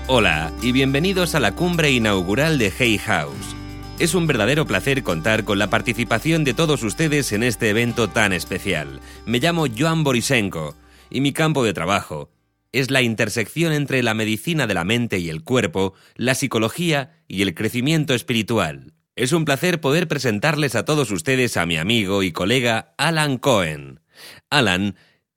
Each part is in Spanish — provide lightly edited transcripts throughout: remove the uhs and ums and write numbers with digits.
Hola y bienvenidos a la cumbre inaugural de Hay House. Es un verdadero placer contar con la participación de todos ustedes en este evento tan especial. Me llamo Joan Borisenko y mi campo de trabajo es la intersección entre la medicina de la mente y el cuerpo, la psicología y el crecimiento espiritual. Es un placer poder presentarles a todos ustedes a mi amigo y colega Alan Cohen. Alan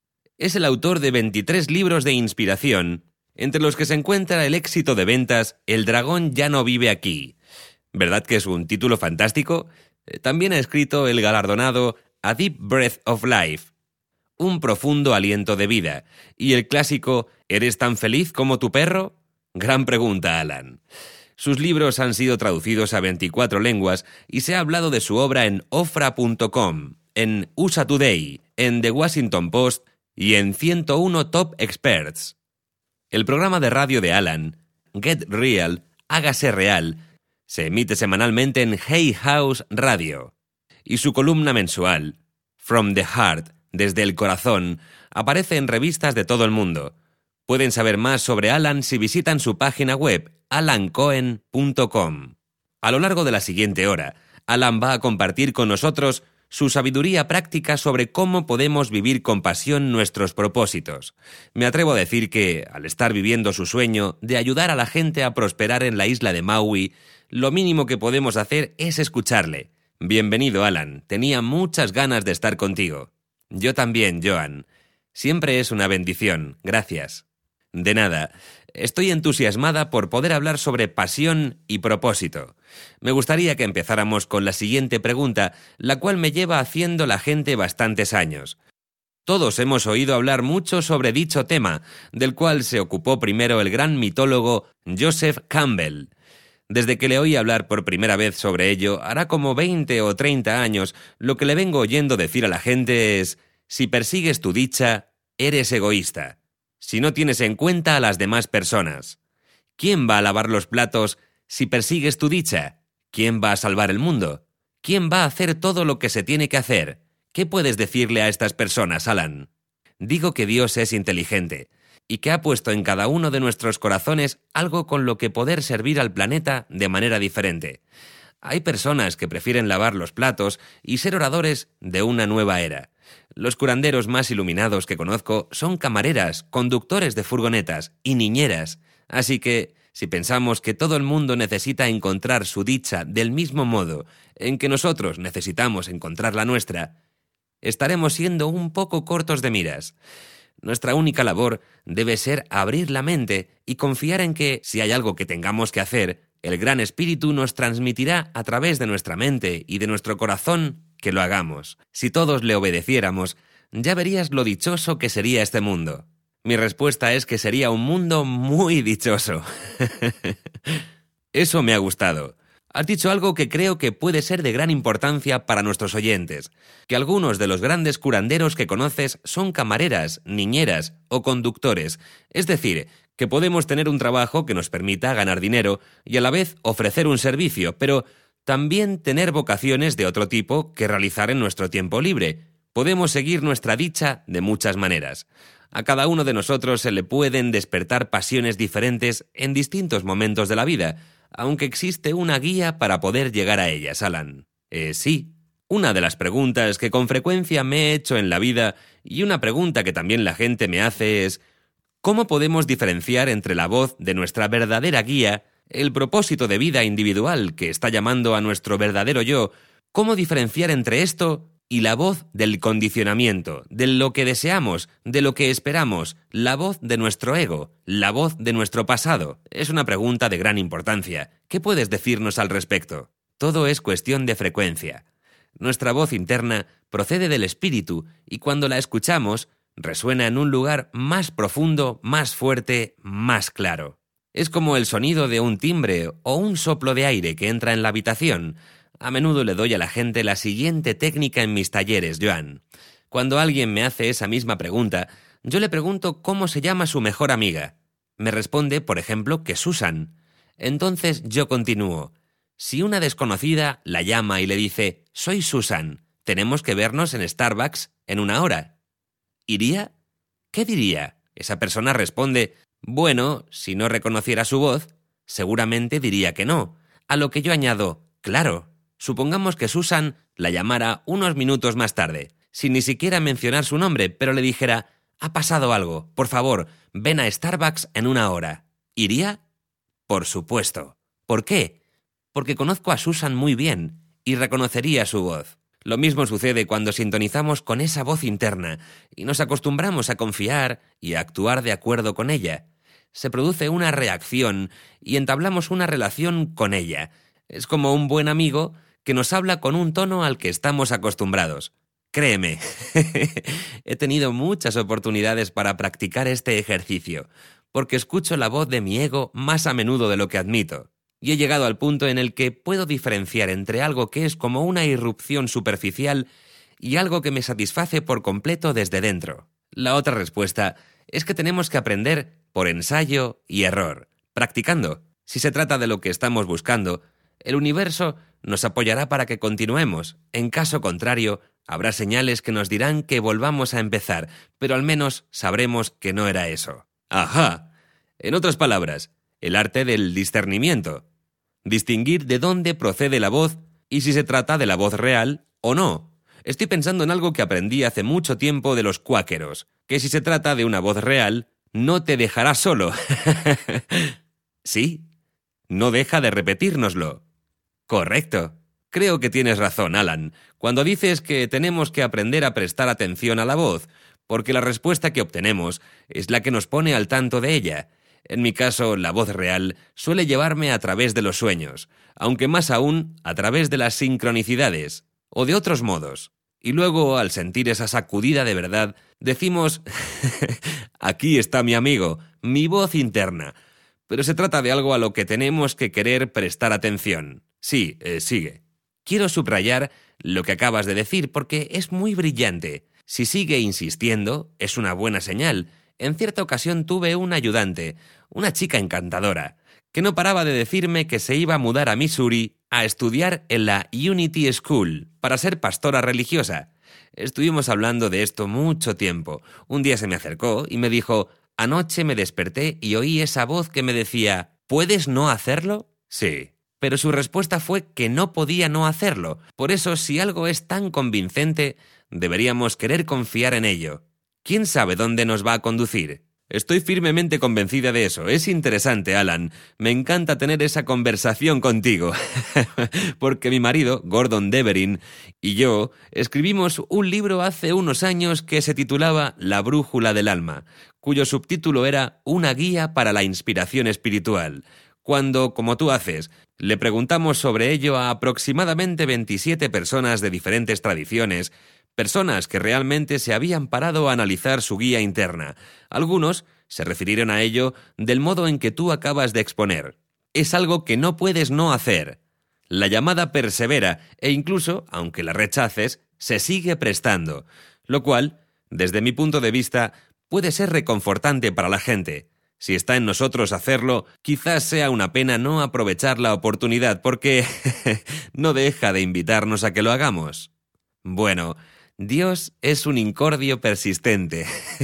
es el autor de 23 libros de inspiración, entre los que se encuentra el éxito de ventas El dragón ya no vive aquí. ¿Verdad que es un título fantástico? También ha escrito el galardonado A Deep Breath of Life, un profundo aliento de vida, y el clásico ¿Eres tan feliz como tu perro? Gran pregunta, Alan. Sus libros han sido traducidos a 24 lenguas y se ha hablado de su obra en Ofra.com, en USA Today, en The Washington Post y en 101 Top Experts. El programa de radio de Alan, Get Real, Hágase Real, se emite semanalmente en Hay House Radio. Y su columna mensual, From the Heart, desde el corazón, aparece en revistas de todo el mundo. Pueden saber más sobre Alan si visitan su página web, alancohen.com. A lo largo de la siguiente hora, Alan va a compartir con nosotros su sabiduría práctica sobre cómo podemos vivir con pasión nuestros propósitos. Me atrevo a decir que, al estar viviendo su sueño de ayudar a la gente a prosperar en la isla de Maui, lo mínimo que podemos hacer es escucharle. Bienvenido, Alan. Tenía muchas ganas de estar contigo. Yo también, Joan. Siempre es una bendición. Gracias. De nada. Estoy entusiasmada por poder hablar sobre pasión y propósito. Me gustaría que empezáramos con la siguiente pregunta, la cual me lleva haciendo la gente bastantes años. Todos hemos oído hablar mucho sobre dicho tema, del cual se ocupó primero el gran mitólogo Joseph Campbell. Desde que le oí hablar por primera vez sobre ello, hará como 20 o 30 años, lo que le vengo oyendo decir a la gente es: si persigues tu dicha, eres egoísta. Si no tienes en cuenta a las demás personas. ¿Quién va a lavar los platos si persigues tu dicha? ¿Quién va a salvar el mundo? ¿Quién va a hacer todo lo que se tiene que hacer? ¿Qué puedes decirle a estas personas, Alan? Digo que Dios es inteligente y que ha puesto en cada uno de nuestros corazones algo con lo que poder servir al planeta de manera diferente. Hay personas que prefieren lavar los platos y ser oradores de una nueva era. Los curanderos más iluminados que conozco son camareras, conductores de furgonetas y niñeras. Así que, si pensamos que todo el mundo necesita encontrar su dicha del mismo modo en que nosotros necesitamos encontrar la nuestra, estaremos siendo un poco cortos de miras. Nuestra única labor debe ser abrir la mente y confiar en que, si hay algo que tengamos que hacer, el Gran Espíritu nos transmitirá a través de nuestra mente y de nuestro corazón que lo hagamos. Si todos le obedeciéramos, ya verías lo dichoso que sería este mundo. Mi respuesta es que sería un mundo muy dichoso. Eso me ha gustado. Has dicho algo que creo que puede ser de gran importancia para nuestros oyentes, que algunos de los grandes curanderos que conoces son camareras, niñeras o conductores, es decir, que podemos tener un trabajo que nos permita ganar dinero y a la vez ofrecer un servicio, pero también tener vocaciones de otro tipo que realizar en nuestro tiempo libre. Podemos seguir nuestra dicha de muchas maneras. A cada uno de nosotros se le pueden despertar pasiones diferentes en distintos momentos de la vida, aunque existe una guía para poder llegar a ellas, Alan. Sí. Una de las preguntas que con frecuencia me he hecho en la vida, y una pregunta que también la gente me hace es: ¿cómo podemos diferenciar entre la voz de nuestra verdadera guía, el propósito de vida individual que está llamando a nuestro verdadero yo? ¿Cómo diferenciar entre esto y la voz del condicionamiento, de lo que deseamos, de lo que esperamos, la voz de nuestro ego, la voz de nuestro pasado? Es una pregunta de gran importancia. ¿Qué puedes decirnos al respecto? Todo es cuestión de frecuencia. Nuestra voz interna procede del espíritu y cuando la escuchamos, resuena en un lugar más profundo, más fuerte, más claro. Es como el sonido de un timbre o un soplo de aire que entra en la habitación. A menudo le doy a la gente la siguiente técnica en mis talleres, Joan. Cuando alguien me hace esa misma pregunta, yo le pregunto cómo se llama su mejor amiga. Me responde, por ejemplo, que Susan. Entonces yo continúo. Si una desconocida la llama y le dice: «Soy Susan, tenemos que vernos en Starbucks en 1 hora». ¿Iría? ¿Qué diría? Esa persona responde: Bueno, si no reconociera su voz, seguramente diría que no, a lo que yo añado, claro, supongamos que Susan la llamara unos minutos más tarde, sin ni siquiera mencionar su nombre, pero le dijera, ha pasado algo, por favor, ven a Starbucks en 1 hora. ¿Iría? Por supuesto. ¿Por qué? Porque conozco a Susan muy bien y reconocería su voz. Lo mismo sucede cuando sintonizamos con esa voz interna y nos acostumbramos a confiar y a actuar de acuerdo con ella. Se produce una reacción y entablamos una relación con ella. Es como un buen amigo que nos habla con un tono al que estamos acostumbrados. Créeme, he tenido muchas oportunidades para practicar este ejercicio, porque escucho la voz de mi ego más a menudo de lo que admito. Y he llegado al punto en el que puedo diferenciar entre algo que es como una irrupción superficial y algo que me satisface por completo desde dentro. La otra respuesta es que tenemos que aprender por ensayo y error, practicando. Si se trata de lo que estamos buscando, el universo nos apoyará para que continuemos. En caso contrario, habrá señales que nos dirán que volvamos a empezar, pero al menos sabremos que no era eso. ¡Ajá! En otras palabras, el arte del discernimiento. Distinguir de dónde procede la voz y si se trata de la voz real o no. Estoy pensando en algo que aprendí hace mucho tiempo de los cuáqueros, que si se trata de una voz real, no te dejará solo. ¿Sí? No deja de repetírnoslo. Correcto. Creo que tienes razón, Alan, cuando dices que tenemos que aprender a prestar atención a la voz, porque la respuesta que obtenemos es la que nos pone al tanto de ella. En mi caso, la voz real suele llevarme a través de los sueños, aunque más aún a través de las sincronicidades, o de otros modos. Y luego, al sentir esa sacudida de verdad, decimos, aquí está mi amigo, mi voz interna. Pero se trata de algo a lo que tenemos que querer prestar atención. Sí, sigue. Quiero subrayar lo que acabas de decir porque es muy brillante. Si sigue insistiendo, es una buena señal. En cierta ocasión tuve un ayudante, una chica encantadora, que no paraba de decirme que se iba a mudar a Missouri a estudiar en la Unity School para ser pastora religiosa. Estuvimos hablando de esto mucho tiempo. Un día se me acercó y me dijo, anoche me desperté y oí esa voz que me decía, ¿puedes no hacerlo? Sí. Pero su respuesta fue que no podía no hacerlo. Por eso, si algo es tan convincente, deberíamos querer confiar en ello. ¿Quién sabe dónde nos va a conducir? Estoy firmemente convencida de eso. Es interesante, Alan. Me encanta tener esa conversación contigo. Porque mi marido, Gordon Deverin, y yo escribimos un libro hace unos años que se titulaba La brújula del alma, cuyo subtítulo era Una guía para la inspiración espiritual. Cuando, como tú haces, le preguntamos sobre ello a aproximadamente 27 personas de diferentes tradiciones, personas que realmente se habían parado a analizar su guía interna. Algunos se refirieron a ello del modo en que tú acabas de exponer. Es algo que no puedes no hacer. La llamada persevera e incluso, aunque la rechaces, se sigue prestando, lo cual, desde mi punto de vista, puede ser reconfortante para la gente. Si está en nosotros hacerlo, quizás sea una pena no aprovechar la oportunidad porque no deja de invitarnos a que lo hagamos. Bueno, Dios es un incordio persistente.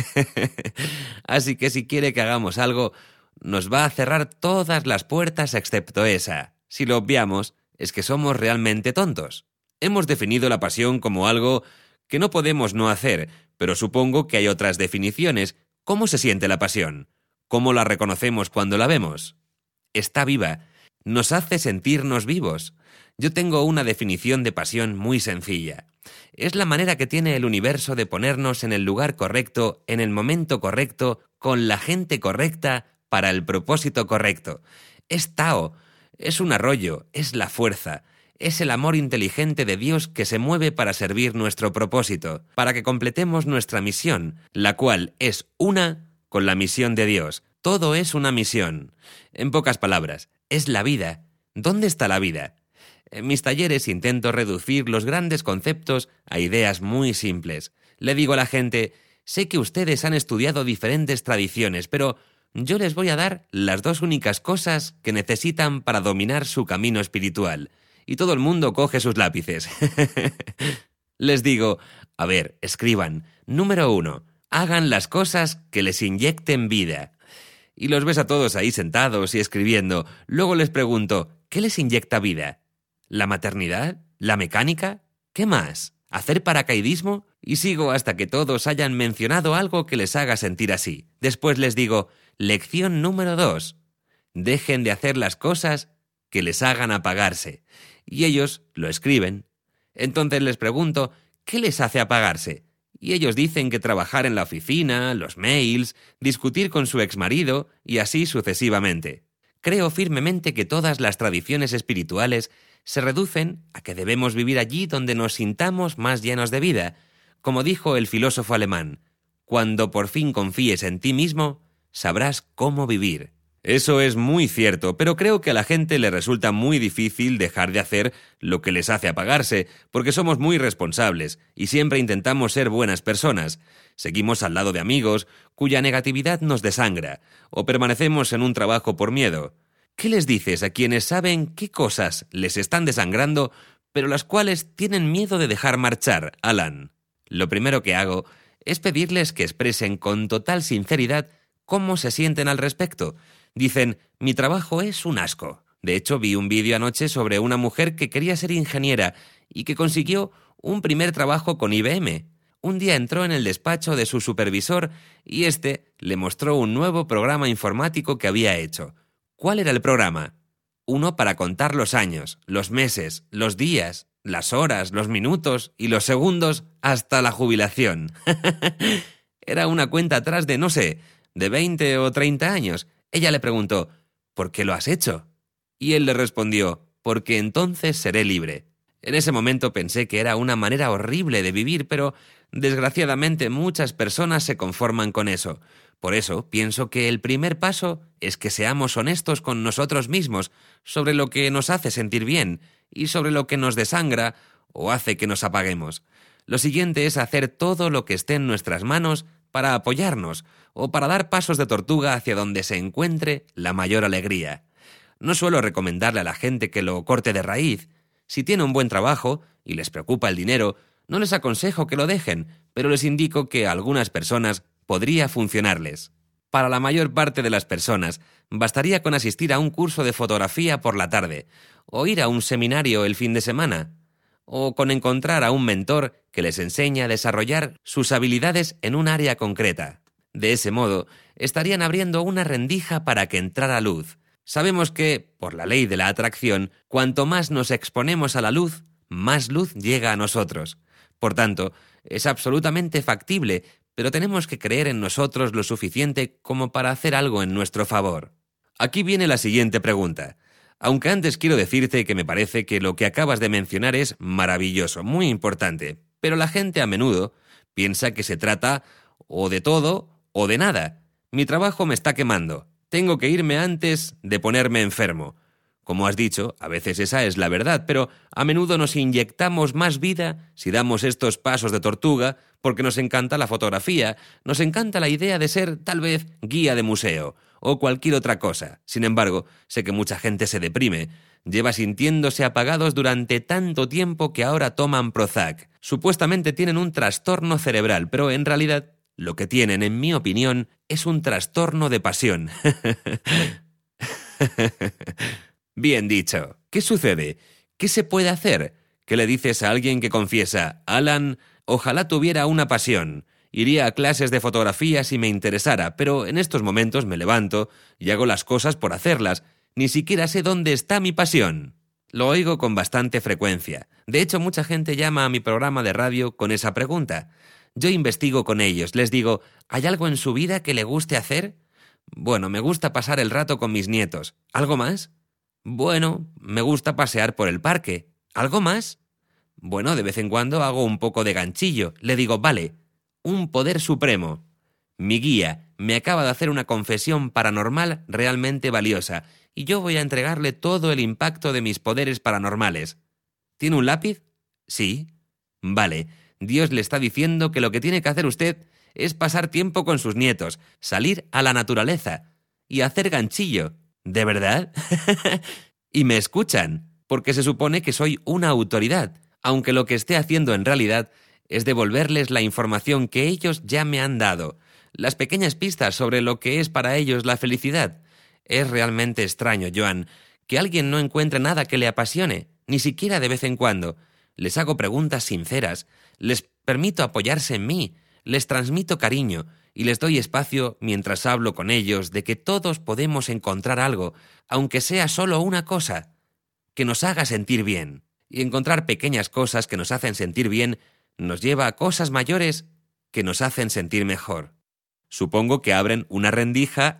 Así que si quiere que hagamos algo, nos va a cerrar todas las puertas excepto esa. Si lo obviamos, es que somos realmente tontos. Hemos definido la pasión como algo que no podemos no hacer, pero supongo que hay otras definiciones. ¿Cómo se siente la pasión? ¿Cómo la reconocemos cuando la vemos? Está viva. Nos hace sentirnos vivos. Yo tengo una definición de pasión muy sencilla. Es la manera que tiene el universo de ponernos en el lugar correcto, en el momento correcto, con la gente correcta, para el propósito correcto. Es Tao, es un arroyo, es la fuerza, es el amor inteligente de Dios que se mueve para servir nuestro propósito, para que completemos nuestra misión, la cual es una con la misión de Dios. Todo es una misión. En pocas palabras, es la vida. ¿Dónde está la vida? En mis talleres intento reducir los grandes conceptos a ideas muy simples. Le digo a la gente, sé que ustedes han estudiado diferentes tradiciones, pero yo les voy a dar las dos únicas cosas que necesitan para dominar su camino espiritual. Y todo el mundo coge sus lápices. Les digo, a ver, escriban. Número 1. Hagan las cosas que les inyecten vida. Y los ves a todos ahí sentados y escribiendo. Luego les pregunto, ¿qué les inyecta vida? ¿La maternidad? ¿La mecánica? ¿Qué más? ¿Hacer paracaidismo? Y sigo hasta que todos hayan mencionado algo que les haga sentir así. Después les digo, lección número 2. Dejen de hacer las cosas que les hagan apagarse. Y ellos lo escriben. Entonces les pregunto, ¿qué les hace apagarse? Y ellos dicen que trabajar en la oficina, los mails, discutir con su exmarido y así sucesivamente. Creo firmemente que todas las tradiciones espirituales se reducen a que debemos vivir allí donde nos sintamos más llenos de vida. Como dijo el filósofo alemán, cuando por fin confíes en ti mismo, sabrás cómo vivir. Eso es muy cierto, pero creo que a la gente le resulta muy difícil dejar de hacer lo que les hace apagarse, porque somos muy responsables y siempre intentamos ser buenas personas. Seguimos al lado de amigos cuya negatividad nos desangra, o permanecemos en un trabajo por miedo. ¿Qué les dices a quienes saben qué cosas les están desangrando, pero las cuales tienen miedo de dejar marchar, Alan? Lo primero que hago es pedirles que expresen con total sinceridad cómo se sienten al respecto. Dicen, mi trabajo es un asco. De hecho, vi un vídeo anoche sobre una mujer que quería ser ingeniera y que consiguió un primer trabajo con IBM. Un día entró en el despacho de su supervisor y éste le mostró un nuevo programa informático que había hecho. ¿Cuál era el programa? Uno para contar los años, los meses, los días, las horas, los minutos y los segundos hasta la jubilación. Era una cuenta atrás de, no sé, de 20 o 30 años. Ella le preguntó, ¿por qué lo has hecho? Y él le respondió, porque entonces seré libre. En ese momento pensé que era una manera horrible de vivir, pero desgraciadamente muchas personas se conforman con eso. Por eso pienso que el primer paso es que seamos honestos con nosotros mismos sobre lo que nos hace sentir bien y sobre lo que nos desangra o hace que nos apaguemos. Lo siguiente es hacer todo lo que esté en nuestras manos para apoyarnos o para dar pasos de tortuga hacia donde se encuentre la mayor alegría. No suelo recomendarle a la gente que lo corte de raíz. Si tiene un buen trabajo y les preocupa el dinero, no les aconsejo que lo dejen, pero les indico que a algunas personas podría funcionarles. Para la mayor parte de las personas, bastaría con asistir a un curso de fotografía por la tarde, o ir a un seminario el fin de semana, o con encontrar a un mentor que les enseñe a desarrollar sus habilidades en un área concreta. De ese modo, estarían abriendo una rendija para que entrara luz. Sabemos que, por la ley de la atracción, cuanto más nos exponemos a la luz, más luz llega a nosotros. Por tanto, es absolutamente factible, pero tenemos que creer en nosotros lo suficiente como para hacer algo en nuestro favor. Aquí viene la siguiente pregunta. Aunque antes quiero decirte que me parece que lo que acabas de mencionar es maravilloso, muy importante, pero la gente a menudo piensa que se trata o de todo o de nada. Mi trabajo me está quemando. Tengo que irme antes de ponerme enfermo. Como has dicho, a veces esa es la verdad, pero a menudo nos inyectamos más vida si damos estos pasos de tortuga porque nos encanta la fotografía, nos encanta la idea de ser, tal vez, guía de museo o cualquier otra cosa. Sin embargo, sé que mucha gente se deprime. Lleva sintiéndose apagados durante tanto tiempo que ahora toman Prozac. Supuestamente tienen un trastorno cerebral, pero en realidad lo que tienen, en mi opinión, es un trastorno de pasión. Bien dicho. ¿Qué sucede? ¿Qué se puede hacer? ¿Qué le dices a alguien que confiesa, Alan, ojalá tuviera una pasión? Iría a clases de fotografía si me interesara, pero en estos momentos me levanto y hago las cosas por hacerlas. Ni siquiera sé dónde está mi pasión. Lo oigo con bastante frecuencia. De hecho, mucha gente llama a mi programa de radio con esa pregunta. Yo investigo con ellos, les digo, ¿hay algo en su vida que le guste hacer? Bueno, me gusta pasar el rato con mis nietos. ¿Algo más? Bueno, me gusta pasear por el parque. ¿Algo más? Bueno, de vez en cuando hago un poco de ganchillo. Le digo, vale, un poder supremo. Mi guía me acaba de hacer una confesión paranormal realmente valiosa y yo voy a entregarle todo el impacto de mis poderes paranormales. ¿Tiene un lápiz? Sí. Vale, Dios le está diciendo que lo que tiene que hacer usted es pasar tiempo con sus nietos, salir a la naturaleza y hacer ganchillo. ¿De verdad? Y me escuchan, porque se supone que soy una autoridad, aunque lo que esté haciendo en realidad es devolverles la información que ellos ya me han dado. las pequeñas pistas sobre lo que es para ellos la felicidad. Es realmente extraño, Joan, que alguien no encuentre nada que le apasione, ni siquiera de vez en cuando. Les hago preguntas sinceras, les permito apoyarse en mí, les transmito cariño y les doy espacio mientras hablo con ellos de que todos podemos encontrar algo, aunque sea solo una cosa, que nos haga sentir bien. Y encontrar pequeñas cosas que nos hacen sentir bien nos lleva a cosas mayores que nos hacen sentir mejor. Supongo que abren una rendija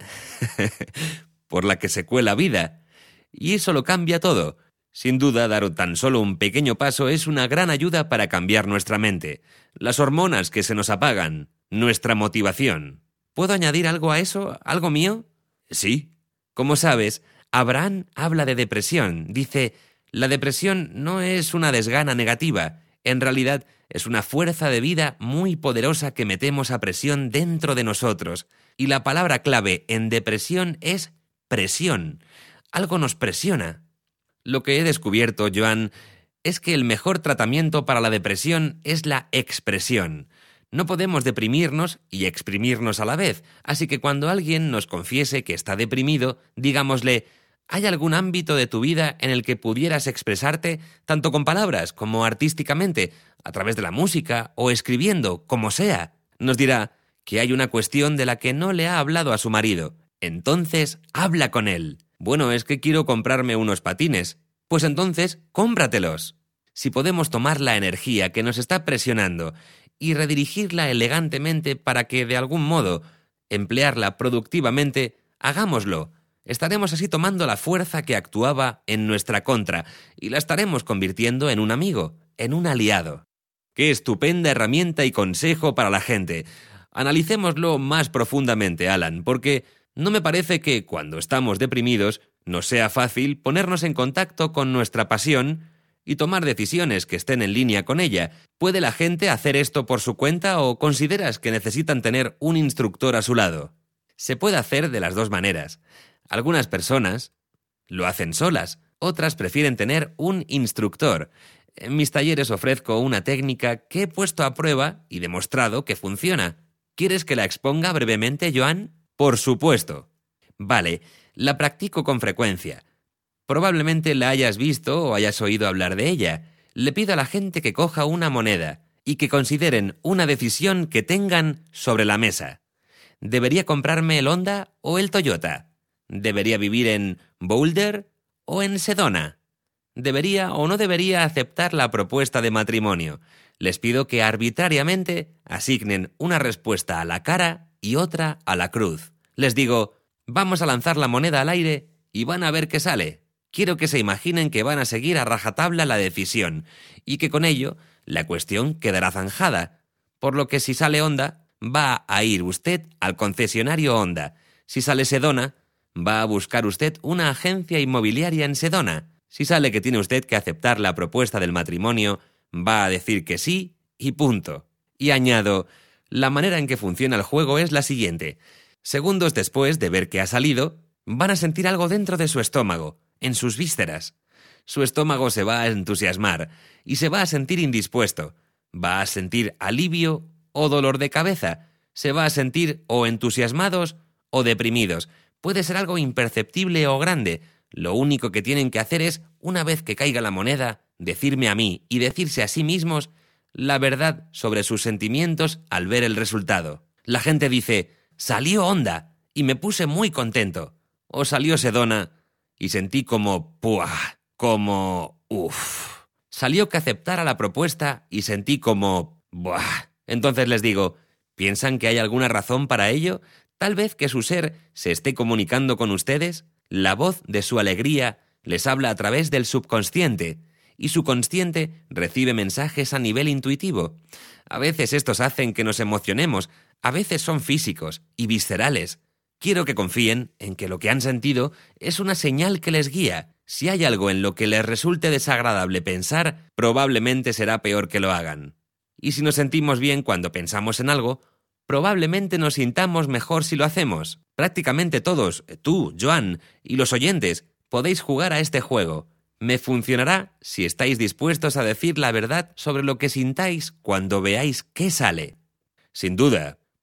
por la que se cuela vida. Y eso lo cambia todo. Sin duda, dar tan solo un pequeño paso es una gran ayuda para cambiar nuestra mente, las hormonas que se nos apagan, nuestra motivación. ¿Puedo añadir algo a eso? ¿Algo mío? Sí. Como sabes, Abraham habla de depresión. Dice, la depresión no es una desgana negativa. En realidad, es una fuerza de vida muy poderosa que metemos a presión dentro de nosotros. Y la palabra clave en depresión es presión. Algo nos presiona. Lo que he descubierto, Joan, es que el mejor tratamiento para la depresión es la expresión. No podemos deprimirnos y exprimirnos a la vez, así que cuando alguien nos confiese que está deprimido, digámosle, ¿hay algún ámbito de tu vida en el que pudieras expresarte, tanto con palabras como artísticamente, a través de la música o escribiendo, como sea? Nos dirá que hay una cuestión de la que no le ha hablado a su marido. Entonces, habla con él. Bueno, es que quiero comprarme unos patines. Pues entonces, cómpratelos. Si podemos tomar la energía que nos está presionando y redirigirla elegantemente para que, de algún modo, emplearla productivamente, hagámoslo. Estaremos así tomando la fuerza que actuaba en nuestra contra y la estaremos convirtiendo en un amigo, en un aliado. ¡Qué estupenda herramienta y consejo para la gente! Analicémoslo más profundamente, Alan, porque no me parece que, cuando estamos deprimidos, nos sea fácil ponernos en contacto con nuestra pasión y tomar decisiones que estén en línea con ella. ¿Puede la gente hacer esto por su cuenta o consideras que necesitan tener un instructor a su lado? Se puede hacer de las dos maneras. Algunas personas lo hacen solas, otras prefieren tener un instructor. En mis talleres ofrezco una técnica que he puesto a prueba y demostrado que funciona. ¿Quieres que la exponga brevemente, Joan? Por supuesto. Vale, la practico con frecuencia. Probablemente la hayas visto o hayas oído hablar de ella. Le pido a la gente que coja una moneda y que consideren una decisión que tengan sobre la mesa. ¿Debería comprarme el Honda o el Toyota? ¿Debería vivir en Boulder o en Sedona? ¿Debería o no debería aceptar la propuesta de matrimonio? Les pido que arbitrariamente asignen una respuesta a la cara y otra a la cruz. Les digo, vamos a lanzar la moneda al aire y van a ver qué sale. Quiero que se imaginen que van a seguir a rajatabla la decisión y que con ello la cuestión quedará zanjada. Por lo que si sale Honda, va a ir usted al concesionario Honda. Si sale Sedona, va a buscar usted una agencia inmobiliaria en Sedona. Si sale que tiene usted que aceptar la propuesta del matrimonio, va a decir que sí y punto. Y añado, la manera en que funciona el juego es la siguiente. Segundos después de ver que ha salido, van a sentir algo dentro de su estómago, en sus vísceras. Su estómago se va a entusiasmar y se va a sentir indispuesto. Va a sentir alivio o dolor de cabeza. Se va a sentir o entusiasmados o deprimidos. Puede ser algo imperceptible o grande. Lo único que tienen que hacer es, una vez que caiga la moneda, decirme a mí y decirse a sí mismos la verdad sobre sus sentimientos al ver el resultado. La gente dice, salió Honda y me puse muy contento. O salió Sedona y sentí como, ¡puah! Como, ¡uf! Salió que aceptara la propuesta y sentí como, ¡buah! Entonces les digo, ¿piensan que hay alguna razón para ello? Tal vez que su ser se esté comunicando con ustedes. La voz de su alegría les habla a través del subconsciente y su consciente recibe mensajes a nivel intuitivo. A veces estos hacen que nos emocionemos, a veces son físicos y viscerales. Quiero que confíen en que lo que han sentido es una señal que les guía. Si hay algo en lo que les resulte desagradable pensar, probablemente será peor que lo hagan. Y si nos sentimos bien cuando pensamos en algo, probablemente nos sintamos mejor si lo hacemos. Prácticamente todos, tú, Joan, y los oyentes, podéis jugar a este juego. Me funcionará si estáis dispuestos a decir la verdad sobre lo que sintáis cuando veáis qué sale. Sin duda,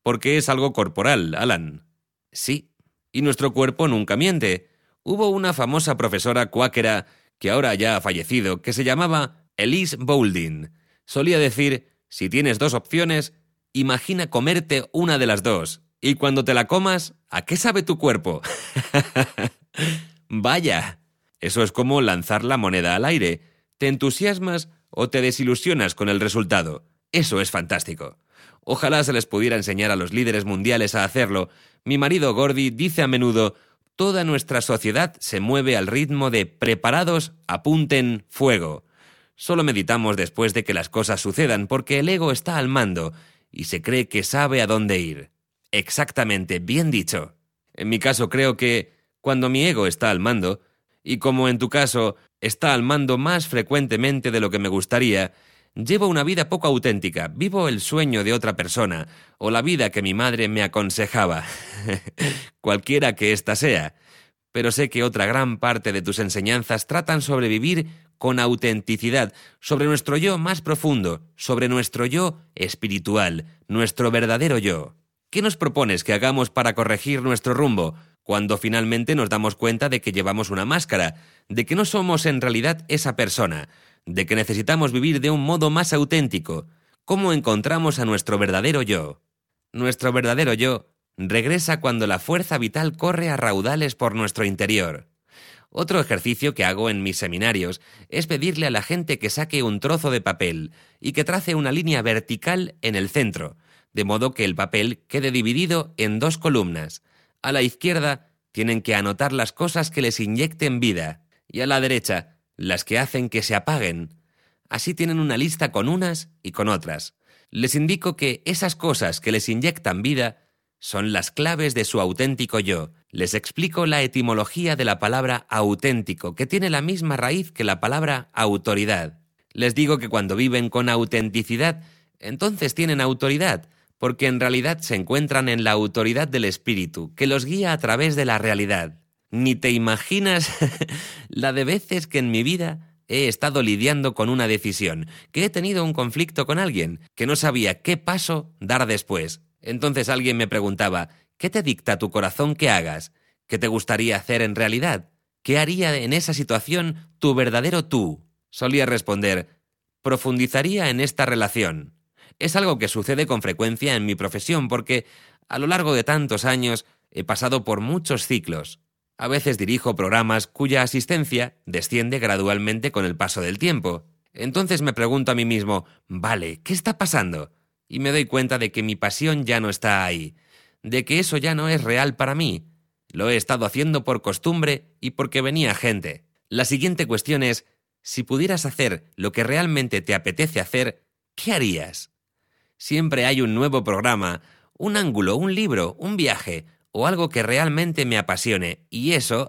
porque es algo corporal, Alan. Sí, y nuestro cuerpo nunca miente. Hubo una famosa profesora cuáquera, que ahora ya ha fallecido, que se llamaba Elise Boulding. Solía decir, si tienes dos opciones, imagina comerte una de las dos, y cuando te la comas, ¿a qué sabe tu cuerpo? Vaya, eso es como lanzar la moneda al aire. ¿Te entusiasmas o te desilusionas con el resultado? Eso es fantástico. Ojalá se les pudiera enseñar a los líderes mundiales a hacerlo. Mi marido Gordy dice a menudo, toda nuestra sociedad se mueve al ritmo de preparados, apunten, fuego. Solo meditamos después de que las cosas sucedan porque el ego está al mando y se cree que sabe a dónde ir. Exactamente, bien dicho. En mi caso creo que, cuando mi ego está al mando, y como en tu caso está al mando más frecuentemente de lo que me gustaría, llevo una vida poco auténtica, vivo el sueño de otra persona, o la vida que mi madre me aconsejaba, cualquiera que ésta sea. Pero sé que otra gran parte de tus enseñanzas tratan sobre vivir con autenticidad, sobre nuestro yo más profundo, sobre nuestro yo espiritual, nuestro verdadero yo. ¿Qué nos propones que hagamos para corregir nuestro rumbo, cuando finalmente nos damos cuenta de que llevamos una máscara, de que no somos en realidad esa persona, de que necesitamos vivir de un modo más auténtico? ¿Cómo encontramos a nuestro verdadero yo? Nuestro verdadero yo regresa cuando la fuerza vital corre a raudales por nuestro interior. Otro ejercicio que hago en mis seminarios es pedirle a la gente que saque un trozo de papel y que trace una línea vertical en el centro, de modo que el papel quede dividido en dos columnas. A la izquierda tienen que anotar las cosas que les inyecten vida y a la derecha las que hacen que se apaguen. Así tienen una lista con unas y con otras. Les indico que esas cosas que les inyectan vida son las claves de su auténtico yo. Les explico la etimología de la palabra auténtico, que tiene la misma raíz que la palabra autoridad. Les digo que cuando viven con autenticidad, entonces tienen autoridad, porque en realidad se encuentran en la autoridad del espíritu, que los guía a través de la realidad. Ni te imaginas la de veces que en mi vida he estado lidiando con una decisión, que he tenido un conflicto con alguien, que no sabía qué paso dar después. Entonces alguien me preguntaba, ¿qué te dicta tu corazón que hagas? ¿Qué te gustaría hacer en realidad? ¿Qué haría en esa situación tu verdadero tú? Solía responder, profundizaría en esta relación. Es algo que sucede con frecuencia en mi profesión porque, a lo largo de tantos años, he pasado por muchos ciclos. A veces dirijo programas cuya asistencia desciende gradualmente con el paso del tiempo. Entonces me pregunto a mí mismo, vale, ¿qué está pasando? Y me doy cuenta de que mi pasión ya no está ahí, de que eso ya no es real para mí. Lo he estado haciendo por costumbre y porque venía gente. La siguiente cuestión es, si pudieras hacer lo que realmente te apetece hacer, ¿qué harías? Siempre hay un nuevo programa, un ángulo, un libro, un viaje o algo que realmente me apasione, y eso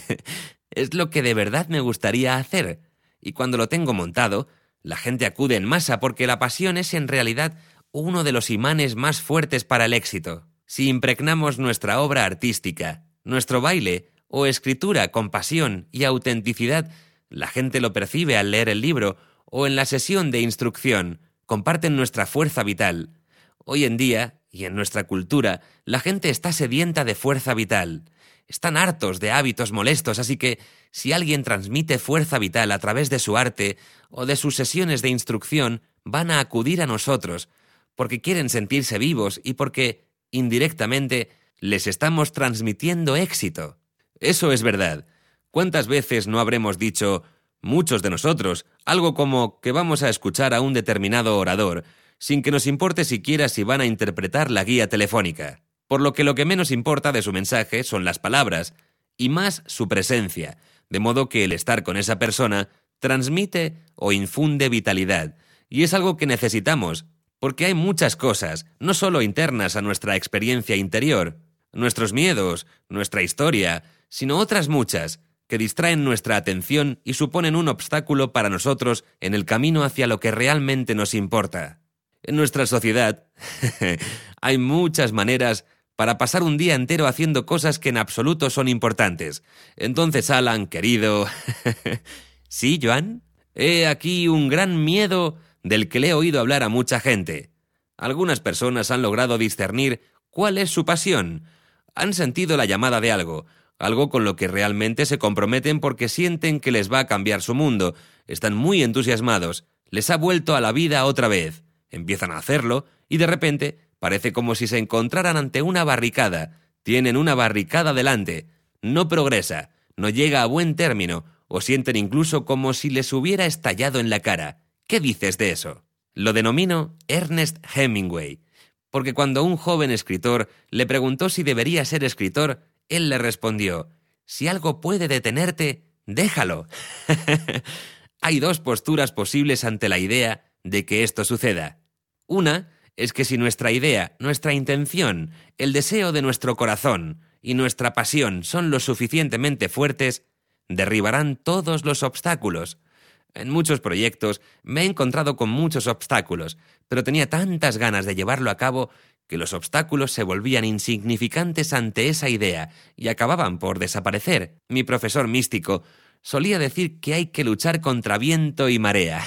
es lo que de verdad me gustaría hacer. Y cuando lo tengo montado, la gente acude en masa porque la pasión es en realidad uno de los imanes más fuertes para el éxito. Si impregnamos nuestra obra artística, nuestro baile o escritura con pasión y autenticidad, la gente lo percibe al leer el libro o en la sesión de instrucción, comparten nuestra fuerza vital. Hoy en día, y en nuestra cultura, la gente está sedienta de fuerza vital. Están hartos de hábitos molestos, así que si alguien transmite fuerza vital a través de su arte o de sus sesiones de instrucción, van a acudir a nosotros, porque quieren sentirse vivos y porque, indirectamente, les estamos transmitiendo éxito. Eso es verdad. ¿Cuántas veces no habremos dicho, muchos de nosotros, algo como que vamos a escuchar a un determinado orador, sin que nos importe siquiera si van a interpretar la guía telefónica? Por lo que menos importa de su mensaje son las palabras, y más su presencia, de modo que el estar con esa persona transmite o infunde vitalidad, y es algo que necesitamos, porque hay muchas cosas, no solo internas a nuestra experiencia interior, nuestros miedos, nuestra historia, sino otras muchas, que distraen nuestra atención y suponen un obstáculo para nosotros en el camino hacia lo que realmente nos importa. En nuestra sociedad hay muchas maneras para pasar un día entero haciendo cosas que en absoluto son importantes. Entonces, Alan, querido... ¿Sí, Joan? He aquí un gran miedo del que le he oído hablar a mucha gente. Algunas personas han logrado discernir cuál es su pasión. Han sentido la llamada de algo con lo que realmente se comprometen porque sienten que les va a cambiar su mundo. Están muy entusiasmados. Les ha vuelto a la vida otra vez. Empiezan a hacerlo y de repente parece como si se encontraran ante una barricada. Tienen una barricada delante. No progresa, no llega a buen término, o sienten incluso como si les hubiera estallado en la cara. ¿Qué dices de eso? Lo denomino Ernest Hemingway, porque cuando un joven escritor le preguntó si debería ser escritor, él le respondió: si algo puede detenerte, déjalo. Hay dos posturas posibles ante la idea de que esto suceda. Una es que si nuestra idea, nuestra intención, el deseo de nuestro corazón y nuestra pasión son lo suficientemente fuertes, derribarán todos los obstáculos. En muchos proyectos me he encontrado con muchos obstáculos, pero tenía tantas ganas de llevarlo a cabo que los obstáculos se volvían insignificantes ante esa idea y acababan por desaparecer. Mi profesor místico solía decir que hay que luchar contra viento y marea.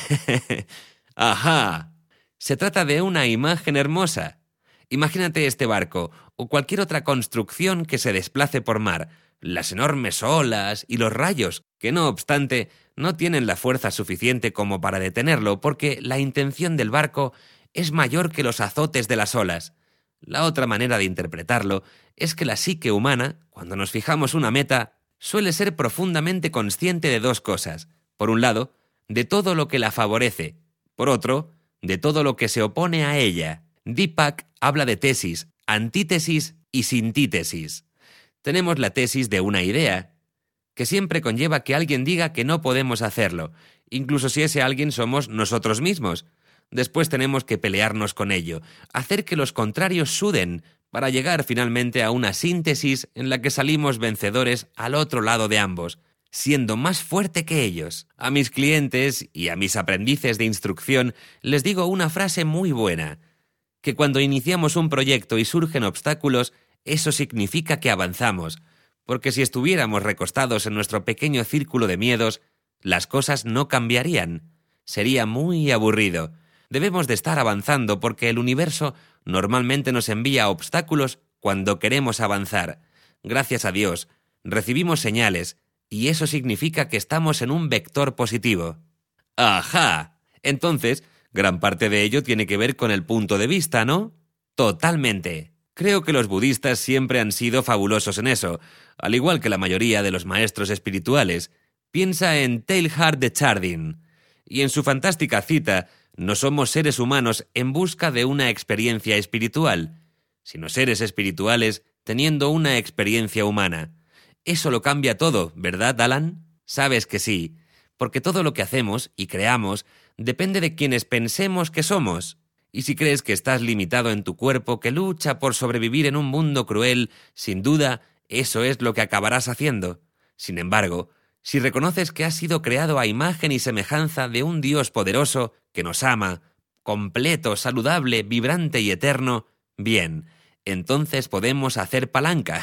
¡Ajá! Se trata de una imagen hermosa. Imagínate este barco o cualquier otra construcción que se desplace por mar, las enormes olas y los rayos, que no obstante no tienen la fuerza suficiente como para detenerlo porque la intención del barco es mayor que los azotes de las olas. La otra manera de interpretarlo es que la psique humana, cuando nos fijamos una meta, suele ser profundamente consciente de dos cosas. Por un lado, de todo lo que la favorece. Por otro, de todo lo que se opone a ella. Deepak habla de tesis, antítesis y sintítesis. Tenemos la tesis de una idea, que siempre conlleva que alguien diga que no podemos hacerlo, incluso si ese alguien somos nosotros mismos. Después tenemos que pelearnos con ello, hacer que los contrarios suden, para llegar finalmente a una síntesis en la que salimos vencedores al otro lado de ambos, siendo más fuerte que ellos. A mis clientes y a mis aprendices de instrucción les digo una frase muy buena, que cuando iniciamos un proyecto y surgen obstáculos, eso significa que avanzamos, porque si estuviéramos recostados en nuestro pequeño círculo de miedos, las cosas no cambiarían. Sería muy aburrido. Debemos de estar avanzando porque el universo normalmente nos envía obstáculos cuando queremos avanzar. Gracias a Dios, recibimos señales, y eso significa que estamos en un vector positivo. ¡Ajá! Entonces, gran parte de ello tiene que ver con el punto de vista, ¿no? Totalmente. Creo que los budistas siempre han sido fabulosos en eso, al igual que la mayoría de los maestros espirituales. Piensa en Teilhard de Chardin, y en su fantástica cita: no somos seres humanos en busca de una experiencia espiritual, sino seres espirituales teniendo una experiencia humana. Eso lo cambia todo, ¿verdad, Alan? Sabes que sí, porque todo lo que hacemos y creamos depende de quienes pensemos que somos. Y si crees que estás limitado en tu cuerpo que lucha por sobrevivir en un mundo cruel, sin duda, eso es lo que acabarás haciendo. Sin embargo, si reconoces que has sido creado a imagen y semejanza de un Dios poderoso que nos ama, completo, saludable, vibrante y eterno, bien, entonces podemos hacer palanca.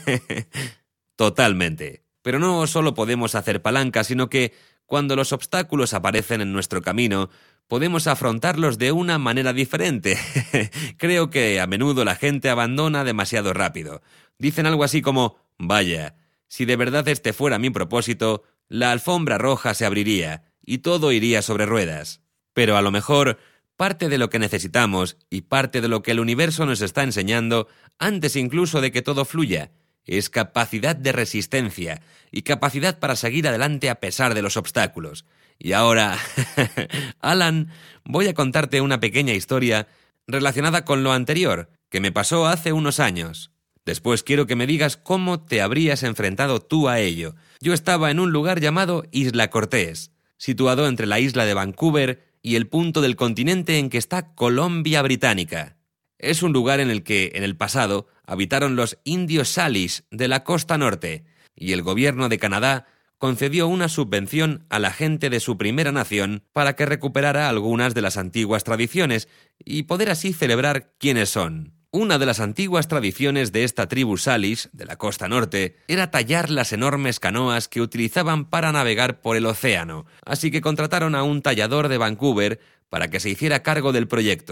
Totalmente. Pero no solo podemos hacer palanca, sino que, cuando los obstáculos aparecen en nuestro camino, podemos afrontarlos de una manera diferente. Creo que a menudo la gente abandona demasiado rápido. Dicen algo así como: vaya, si de verdad este fuera mi propósito, la alfombra roja se abriría y todo iría sobre ruedas. Pero a lo mejor, parte de lo que necesitamos y parte de lo que el universo nos está enseñando, antes incluso de que todo fluya, es capacidad de resistencia y capacidad para seguir adelante a pesar de los obstáculos. Y ahora, Alan, voy a contarte una pequeña historia relacionada con lo anterior, que me pasó hace unos años. Después quiero que me digas cómo te habrías enfrentado tú a ello. Yo estaba en un lugar llamado Isla Cortés, situado entre la isla de Vancouver y el punto del continente en que está Columbia Británica. Es un lugar en el que, en el pasado, habitaron los indios Salish de la costa norte, y el gobierno de Canadá concedió una subvención a la gente de su primera nación para que recuperara algunas de las antiguas tradiciones y poder así celebrar quiénes son. Una de las antiguas tradiciones de esta tribu Salish de la costa norte era tallar las enormes canoas que utilizaban para navegar por el océano, así que contrataron a un tallador de Vancouver para que se hiciera cargo del proyecto.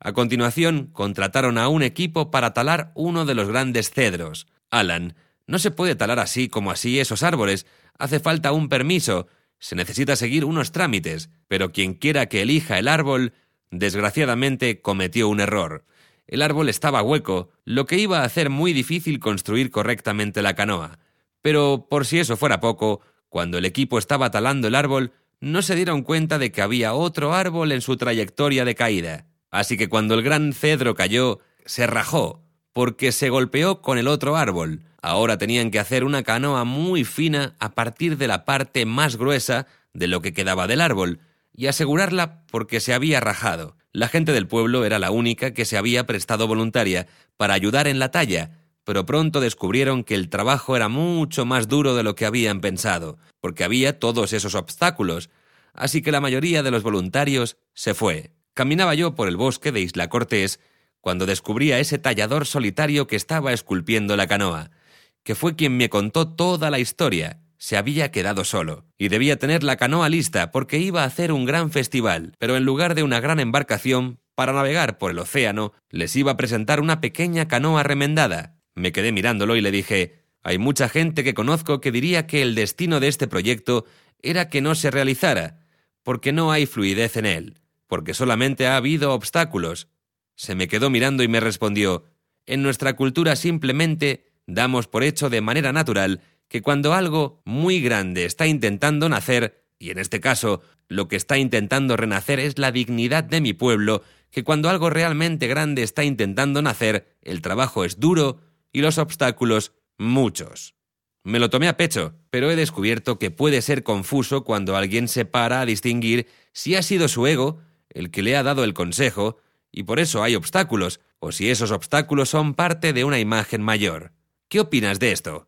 A continuación, contrataron a un equipo para talar uno de los grandes cedros. Alan, no se puede talar así como así esos árboles. Hace falta un permiso. Se necesita seguir unos trámites. Pero quien quiera que elija el árbol, desgraciadamente cometió un error. El árbol estaba hueco, lo que iba a hacer muy difícil construir correctamente la canoa. Pero, por si eso fuera poco, cuando el equipo estaba talando el árbol, no se dieron cuenta de que había otro árbol en su trayectoria de caída. Así que cuando el gran cedro cayó, se rajó, porque se golpeó con el otro árbol. Ahora tenían que hacer una canoa muy fina a partir de la parte más gruesa de lo que quedaba del árbol, y asegurarla porque se había rajado. La gente del pueblo era la única que se había prestado voluntaria para ayudar en la talla, pero pronto descubrieron que el trabajo era mucho más duro de lo que habían pensado, porque había todos esos obstáculos, así que la mayoría de los voluntarios se fue. Caminaba yo por el bosque de Isla Cortés cuando descubrí a ese tallador solitario que estaba esculpiendo la canoa, que fue quien me contó toda la historia. Se había quedado solo, y debía tener la canoa lista porque iba a hacer un gran festival, pero en lugar de una gran embarcación, para navegar por el océano, les iba a presentar una pequeña canoa remendada. Me quedé mirándolo y le dije, hay mucha gente que conozco que diría que el destino de este proyecto era que no se realizara, porque no hay fluidez en él, porque solamente ha habido obstáculos. Se me quedó mirando y me respondió, en nuestra cultura simplemente damos por hecho de manera natural que cuando algo muy grande está intentando nacer, y en este caso lo que está intentando renacer es la dignidad de mi pueblo, que cuando algo realmente grande está intentando nacer, el trabajo es duro y los obstáculos muchos. Me lo tomé a pecho, pero he descubierto que puede ser confuso cuando alguien se para a distinguir si ha sido su ego el que le ha dado el consejo, y por eso hay obstáculos, o si esos obstáculos son parte de una imagen mayor. ¿Qué opinas de esto?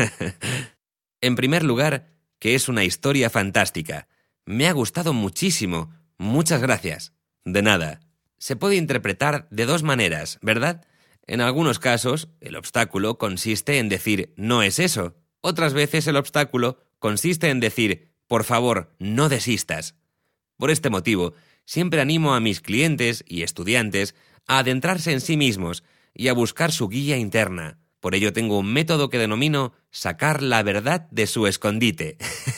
En primer lugar, que es una historia fantástica. Me ha gustado muchísimo. Muchas gracias. De nada. Se puede interpretar de dos maneras, ¿verdad? En algunos casos, el obstáculo consiste en decir «no es eso». Otras veces el obstáculo consiste en decir «por favor, no desistas». Por este motivo, siempre animo a mis clientes y estudiantes a adentrarse en sí mismos y a buscar su guía interna. Por ello tengo un método que denomino sacar la verdad de su escondite.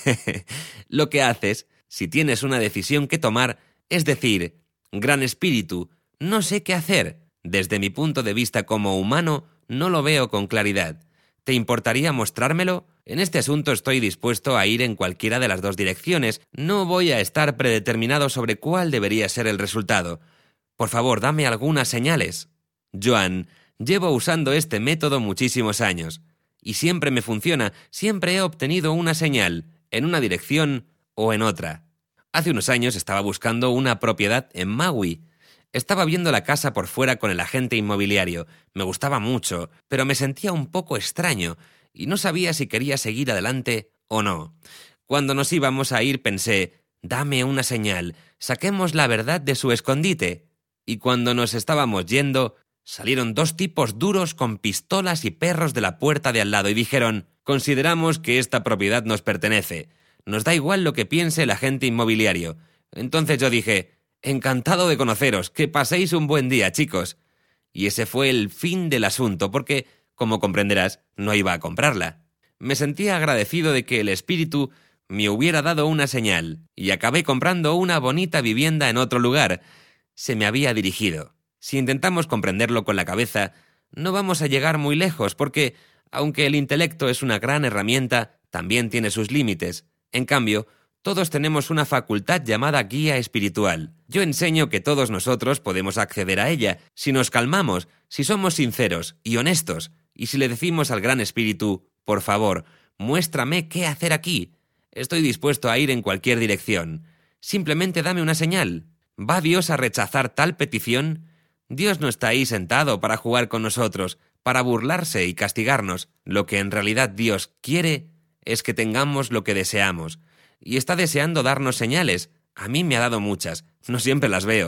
Lo que haces, si tienes una decisión que tomar, es decir, Gran Espíritu, no sé qué hacer. Desde mi punto de vista como humano, no lo veo con claridad. ¿Te importaría mostrármelo? En este asunto estoy dispuesto a ir en cualquiera de las dos direcciones. No voy a estar predeterminado sobre cuál debería ser el resultado. Por favor, dame algunas señales. Joan, llevo usando este método muchísimos años. Y siempre me funciona, siempre he obtenido una señal, en una dirección o en otra. Hace unos años estaba buscando una propiedad en Maui. Estaba viendo la casa por fuera con el agente inmobiliario. Me gustaba mucho, pero me sentía un poco extraño y no sabía si quería seguir adelante o no. Cuando nos íbamos a ir pensé, dame una señal, saquemos la verdad de su escondite. Y cuando nos estábamos yendo, salieron dos tipos duros con pistolas y perros de la puerta de al lado y dijeron, consideramos que esta propiedad nos pertenece. Nos da igual lo que piense el agente inmobiliario. Entonces yo dije, encantado de conoceros, que paséis un buen día, chicos. Y ese fue el fin del asunto, porque, como comprenderás, no iba a comprarla. Me sentía agradecido de que el espíritu me hubiera dado una señal, y acabé comprando una bonita vivienda en otro lugar. Se me había dirigido. Si intentamos comprenderlo con la cabeza, no vamos a llegar muy lejos, porque, aunque el intelecto es una gran herramienta, también tiene sus límites. En cambio, todos tenemos una facultad llamada guía espiritual. Yo enseño que todos nosotros podemos acceder a ella, si nos calmamos, si somos sinceros y honestos, y si le decimos al Gran Espíritu, por favor, muéstrame qué hacer aquí. Estoy dispuesto a ir en cualquier dirección. Simplemente dame una señal. ¿Va Dios a rechazar tal petición? Dios no está ahí sentado para jugar con nosotros, para burlarse y castigarnos. Lo que en realidad Dios quiere es que tengamos lo que deseamos. Y está deseando darnos señales. A mí me ha dado muchas. No siempre las veo,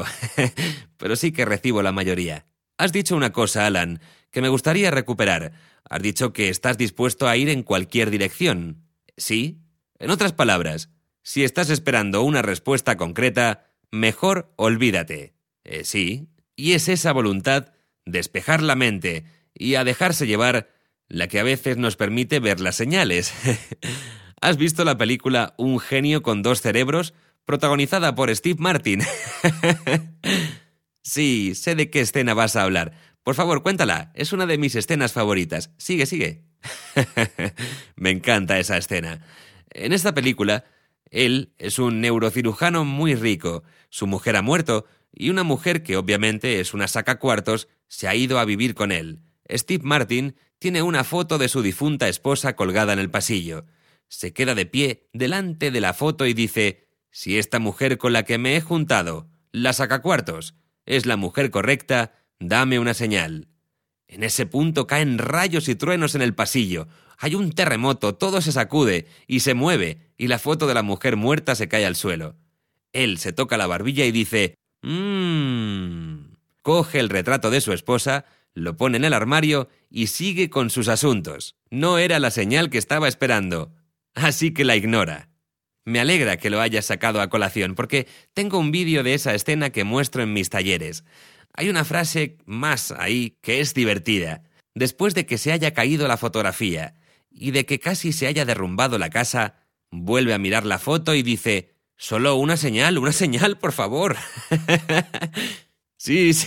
pero sí que recibo la mayoría. Has dicho una cosa, Alan, que me gustaría recuperar. Has dicho que estás dispuesto a ir en cualquier dirección. ¿Sí? En otras palabras, si estás esperando una respuesta concreta, mejor olvídate. Sí. Y es esa voluntad, despejar la mente y a dejarse llevar, la que a veces nos permite ver las señales. ¿Has visto la película Un genio con dos cerebros? Protagonizada por Steve Martin. Sí, sé de qué escena vas a hablar. Por favor, cuéntala. Es una de mis escenas favoritas. Sigue, sigue. Me encanta esa escena. En esta película, él es un neurocirujano muy rico. Su mujer ha muerto y una mujer que obviamente es una sacacuartos se ha ido a vivir con él. Steve Martin tiene una foto de su difunta esposa colgada en el pasillo. Se queda de pie delante de la foto y dice: si esta mujer con la que me he juntado, la sacacuartos, es la mujer correcta, dame una señal. En ese punto caen rayos y truenos en el pasillo. Hay un terremoto, todo se sacude y se mueve, y la foto de la mujer muerta se cae al suelo. Él se toca la barbilla y dice: Coge el retrato de su esposa, lo pone en el armario y sigue con sus asuntos. No era la señal que estaba esperando, así que la ignora. Me alegra que lo hayas sacado a colación, porque tengo un vídeo de esa escena que muestro en mis talleres. Hay una frase más ahí que es divertida. Después de que se haya caído la fotografía y de que casi se haya derrumbado la casa, vuelve a mirar la foto y dice: solo una señal, por favor. Sí.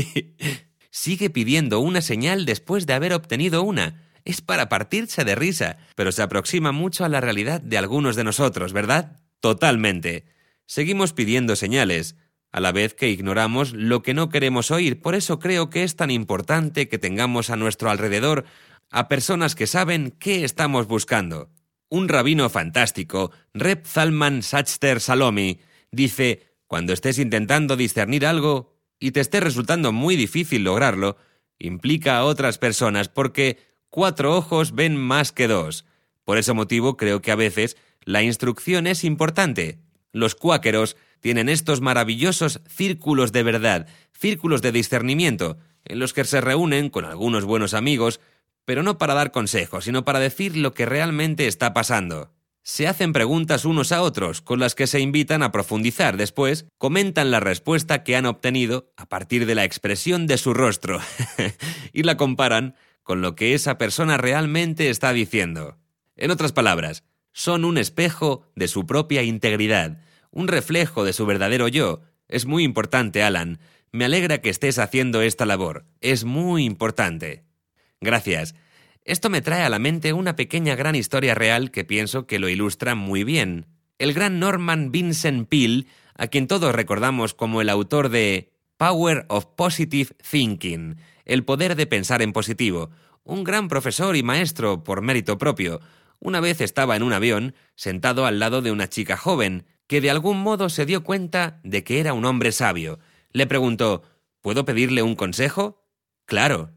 Sigue pidiendo una señal después de haber obtenido una. Es para partirse de risa, pero se aproxima mucho a la realidad de algunos de nosotros, ¿verdad? Totalmente. Seguimos pidiendo señales, a la vez que ignoramos lo que no queremos oír. Por eso creo que es tan importante que tengamos a nuestro alrededor a personas que saben qué estamos buscando. Un rabino fantástico, Reb Zalman Schachter Shalomi, dice: cuando estés intentando discernir algo y te esté resultando muy difícil lograrlo, implica a otras personas, porque 4 ojos ven más que 2. Por ese motivo creo que a veces la instrucción es importante. Los cuáqueros tienen estos maravillosos círculos de verdad, círculos de discernimiento, en los que se reúnen con algunos buenos amigos, pero no para dar consejos, sino para decir lo que realmente está pasando. Se hacen preguntas unos a otros, con las que se invitan a profundizar. Después, comentan la respuesta que han obtenido a partir de la expresión de su rostro y la comparan con lo que esa persona realmente está diciendo. En otras palabras, son un espejo de su propia integridad, un reflejo de su verdadero yo. Es muy importante, Alan. Me alegra que estés haciendo esta labor. Es muy importante. Gracias. Esto me trae a la mente una pequeña gran historia real que pienso que lo ilustra muy bien. El gran Norman Vincent Peale, a quien todos recordamos como el autor de Power of Positive Thinking, el poder de pensar en positivo, un gran profesor y maestro por mérito propio, una vez estaba en un avión, sentado al lado de una chica joven, que de algún modo se dio cuenta de que era un hombre sabio. Le preguntó: ¿puedo pedirle un consejo? Claro.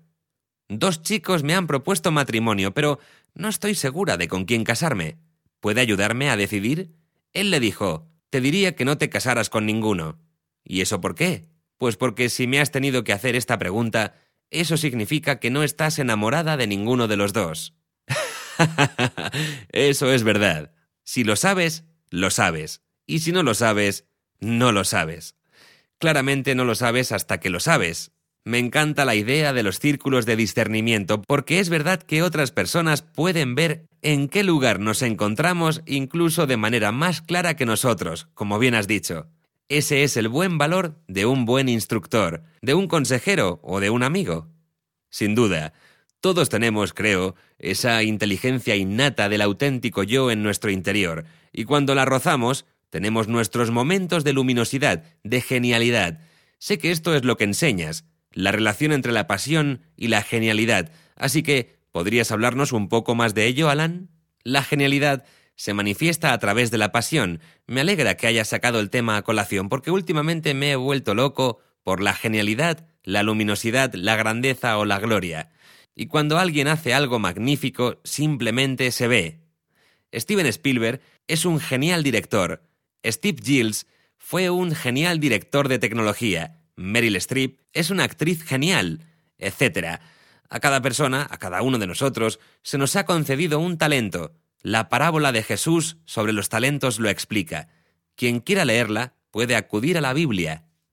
2 chicos me han propuesto matrimonio, pero no estoy segura de con quién casarme. ¿Puede ayudarme a decidir? Él le dijo: te diría que no te casaras con ninguno. ¿Y eso por qué? Pues porque si me has tenido que hacer esta pregunta, eso significa que no estás enamorada de ninguno de los dos. Eso es verdad. Si lo sabes, lo sabes. Y si no lo sabes, no lo sabes. Claramente no lo sabes hasta que lo sabes. Me encanta la idea de los círculos de discernimiento, porque es verdad que otras personas pueden ver en qué lugar nos encontramos incluso de manera más clara que nosotros, como bien has dicho. Ese es el buen valor de un buen instructor, de un consejero o de un amigo. Sin duda, todos tenemos, creo, esa inteligencia innata del auténtico yo en nuestro interior, y cuando la rozamos, tenemos nuestros momentos de luminosidad, de genialidad. Sé que esto es lo que enseñas, la relación entre la pasión y la genialidad. Así que, ¿podrías hablarnos un poco más de ello, Alan? La genialidad se manifiesta a través de la pasión. Me alegra que hayas sacado el tema a colación, porque últimamente me he vuelto loco por la genialidad, la luminosidad, la grandeza o la gloria. Y cuando alguien hace algo magnífico, simplemente se ve. Steven Spielberg es un genial director. Steve Jobs fue un genial director de tecnología. Meryl Streep es una actriz genial, etc. A cada persona, a cada uno de nosotros, se nos ha concedido un talento. La parábola de Jesús sobre los talentos lo explica. Quien quiera leerla puede acudir a la Biblia.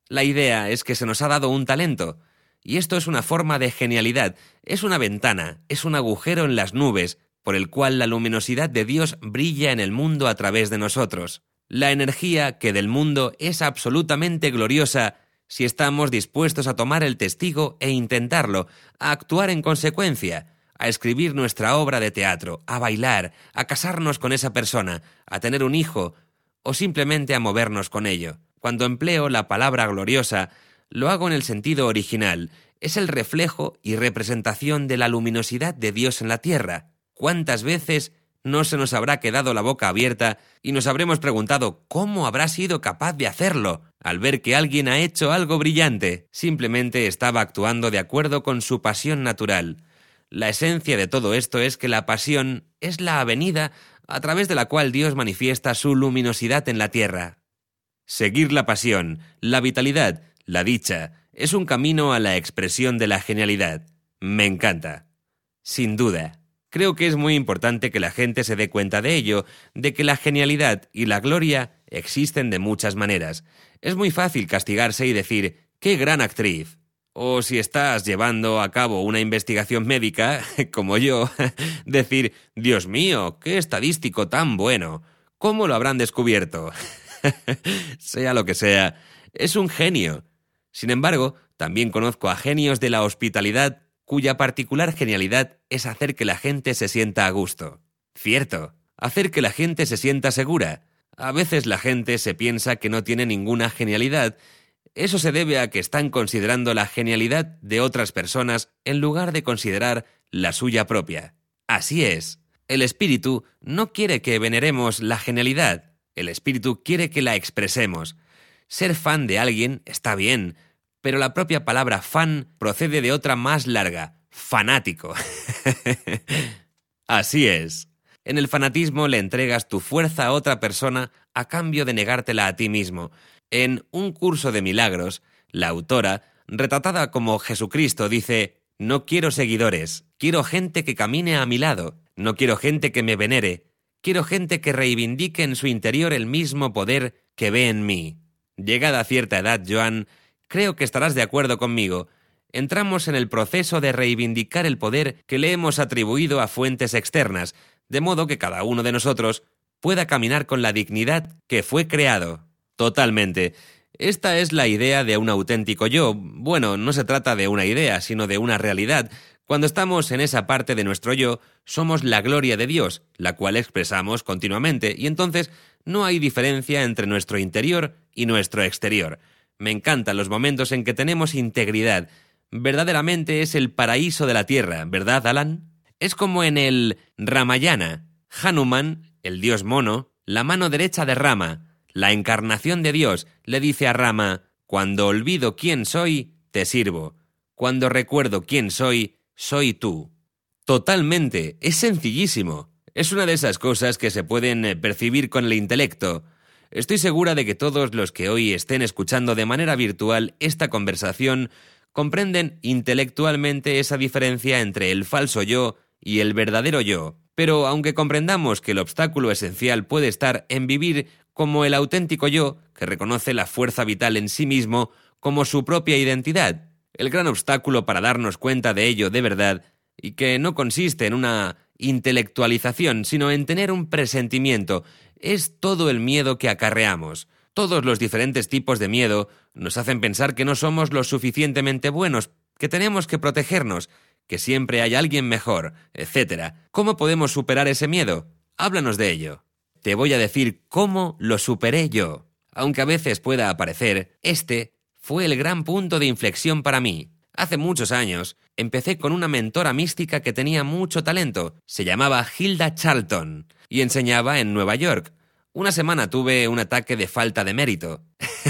La idea es que se nos ha dado un talento, y esto es una forma de genialidad, es una ventana, es un agujero en las nubes, por el cual la luminosidad de Dios brilla en el mundo a través de nosotros. La energía que del mundo es absolutamente gloriosa si estamos dispuestos a tomar el testigo e intentarlo, a actuar en consecuencia, a escribir nuestra obra de teatro, a bailar, a casarnos con esa persona, a tener un hijo, o simplemente a movernos con ello. Cuando empleo la palabra gloriosa, lo hago en el sentido original. Es el reflejo y representación de la luminosidad de Dios en la tierra. ¿Cuántas veces no se nos habrá quedado la boca abierta y nos habremos preguntado cómo habrá sido capaz de hacerlo al ver que alguien ha hecho algo brillante? Simplemente estaba actuando de acuerdo con su pasión natural. La esencia de todo esto es que la pasión es la avenida a través de la cual Dios manifiesta su luminosidad en la tierra. Seguir la pasión, la vitalidad, la dicha, es un camino a la expresión de la genialidad. Me encanta. Sin duda. Creo que es muy importante que la gente se dé cuenta de ello, de que la genialidad y la gloria existen de muchas maneras. Es muy fácil castigarse y decir, ¡qué gran actriz! O si estás llevando a cabo una investigación médica, como yo, decir, ¡Dios mío, qué estadístico tan bueno! ¿Cómo lo habrán descubierto? Sea lo que sea, es un genio. Sin embargo, también conozco a genios de la hospitalidad cuya particular genialidad es hacer que la gente se sienta a gusto. Cierto, hacer que la gente se sienta segura. A veces la gente se piensa que no tiene ninguna genialidad. Eso se debe a que están considerando la genialidad de otras personas en lugar de considerar la suya propia. Así es. El espíritu no quiere que veneremos la genialidad. El espíritu quiere que la expresemos. Ser fan de alguien está bien, pero la propia palabra fan procede de otra más larga, fanático. Así es. En el fanatismo le entregas tu fuerza a otra persona a cambio de negártela a ti mismo. En Un curso de milagros, la autora, retratada como Jesucristo, dice: no quiero seguidores, quiero gente que camine a mi lado, no quiero gente que me venere, quiero gente que reivindique en su interior el mismo poder que ve en mí. Llegada a cierta edad, Joan, creo que estarás de acuerdo conmigo. Entramos en el proceso de reivindicar el poder que le hemos atribuido a fuentes externas, de modo que cada uno de nosotros pueda caminar con la dignidad que fue creado. Totalmente. Esta es la idea de un auténtico yo. Bueno, no se trata de una idea, sino de una realidad. Cuando estamos en esa parte de nuestro yo, somos la gloria de Dios, la cual expresamos continuamente, y entonces no hay diferencia entre nuestro interior y nuestro exterior. Me encantan los momentos en que tenemos integridad. Verdaderamente es el paraíso de la tierra, ¿verdad, Alan? Es como en el Ramayana. Hanuman, el dios mono, la mano derecha de Rama, la encarnación de Dios, le dice a Rama: cuando olvido quién soy, te sirvo. Cuando recuerdo quién soy, soy tú. Totalmente, es sencillísimo. Es una de esas cosas que se pueden percibir con el intelecto. Estoy segura de que todos los que hoy estén escuchando de manera virtual esta conversación comprenden intelectualmente esa diferencia entre el falso yo y el verdadero yo. Pero aunque comprendamos que el obstáculo esencial puede estar en vivir como el auténtico yo, que reconoce la fuerza vital en sí mismo como su propia identidad, el gran obstáculo para darnos cuenta de ello de verdad, y que no consiste en una intelectualización, sino en tener un presentimiento, es todo el miedo que acarreamos. Todos los diferentes tipos de miedo nos hacen pensar que no somos lo suficientemente buenos, que tenemos que protegernos, que siempre hay alguien mejor, etc. ¿Cómo podemos superar ese miedo? Háblanos de ello. Te voy a decir cómo lo superé yo. Aunque a veces pueda aparecer, este fue el gran punto de inflexión para mí. Hace muchos años, empecé con una mentora mística que tenía mucho talento. Se llamaba Hilda Charlton y enseñaba en Nueva York. Una semana tuve un ataque de falta de mérito.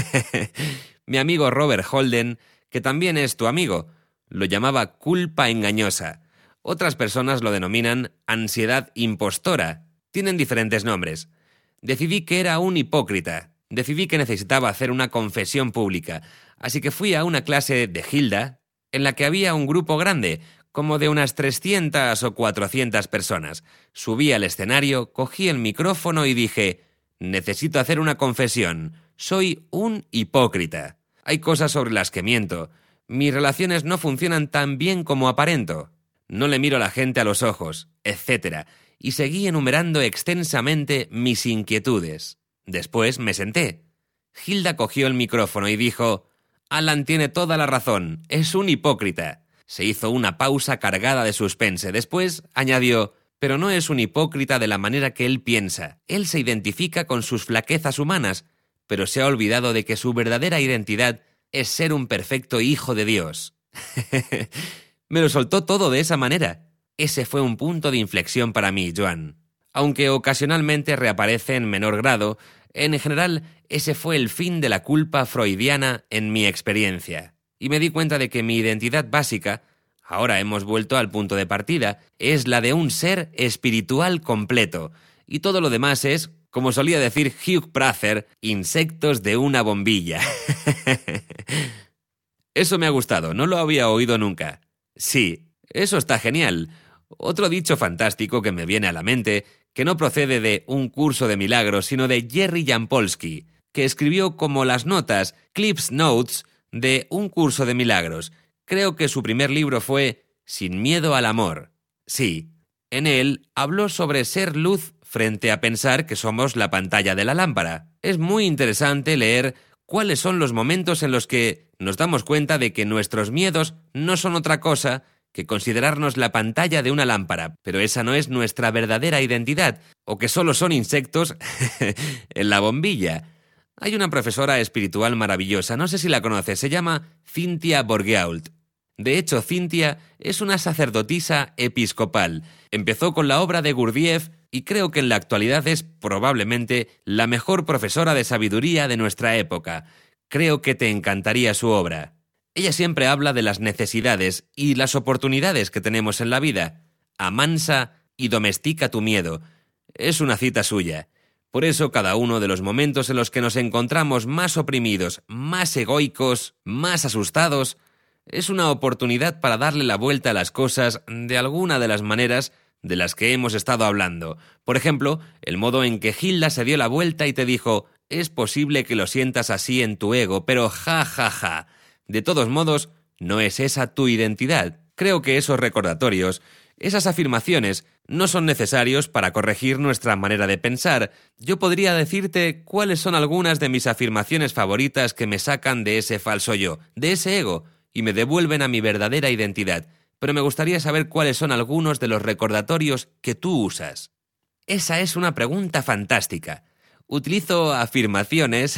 Mi amigo Robert Holden, que también es tu amigo, lo llamaba culpa engañosa. Otras personas lo denominan ansiedad impostora. Tienen diferentes nombres. Decidí que era un hipócrita. Decidí que necesitaba hacer una confesión pública. Así que fui a una clase de Hilda, en la que había un grupo grande, como de unas 300 o 400 personas. Subí al escenario, cogí el micrófono y dije: necesito hacer una confesión. Soy un hipócrita. Hay cosas sobre las que miento. Mis relaciones no funcionan tan bien como aparento. No le miro a la gente a los ojos, etc. Y seguí enumerando extensamente mis inquietudes. Después me senté. Hilda cogió el micrófono y dijo: «Alan tiene toda la razón, es un hipócrita». Se hizo una pausa cargada de suspense. Después añadió: «Pero no es un hipócrita de la manera que él piensa. Él se identifica con sus flaquezas humanas, pero se ha olvidado de que su verdadera identidad es ser un perfecto hijo de Dios». Me lo soltó todo de esa manera. Ese fue un punto de inflexión para mí, Joan. Aunque ocasionalmente reaparece en menor grado, en general ese fue el fin de la culpa freudiana en mi experiencia. Y me di cuenta de que mi identidad básica, ahora hemos vuelto al punto de partida, es la de un ser espiritual completo. Y todo lo demás es, como solía decir Hugh Prather, insectos de una bombilla. Eso me ha gustado, no lo había oído nunca. Sí, eso está genial. Otro dicho fantástico que me viene a la mente, que no procede de Un curso de milagros, sino de Jerry Jampolsky, que escribió como las notas, Cliff's Notes, de Un curso de milagros. Creo que su primer libro fue Sin miedo al amor. Sí, en él habló sobre ser luz frente a pensar que somos la pantalla de la lámpara. Es muy interesante leer cuáles son los momentos en los que nos damos cuenta de que nuestros miedos no son otra cosa que considerarnos la pantalla de una lámpara, pero esa no es nuestra verdadera identidad, o que solo son insectos en la bombilla. Hay una profesora espiritual maravillosa, no sé si la conoces, se llama Cynthia Bourgault. De hecho, Cynthia es una sacerdotisa episcopal. Empezó con la obra de Gurdjieff y creo que en la actualidad es probablemente la mejor profesora de sabiduría de nuestra época. Creo que te encantaría su obra. Ella siempre habla de las necesidades y las oportunidades que tenemos en la vida. Amansa y domestica tu miedo. Es una cita suya. Por eso cada uno de los momentos en los que nos encontramos más oprimidos, más egoicos, más asustados, es una oportunidad para darle la vuelta a las cosas de alguna de las maneras de las que hemos estado hablando. Por ejemplo, el modo en que Hilda se dio la vuelta y te dijo: «Es posible que lo sientas así en tu ego, pero ja, ja, ja. De todos modos, no es esa tu identidad». Creo que esos recordatorios, esas afirmaciones, no son necesarios para corregir nuestra manera de pensar. Yo podría decirte cuáles son algunas de mis afirmaciones favoritas que me sacan de ese falso yo, de ese ego, y me devuelven a mi verdadera identidad, pero me gustaría saber cuáles son algunos de los recordatorios que tú usas. Esa es una pregunta fantástica. Utilizo afirmaciones,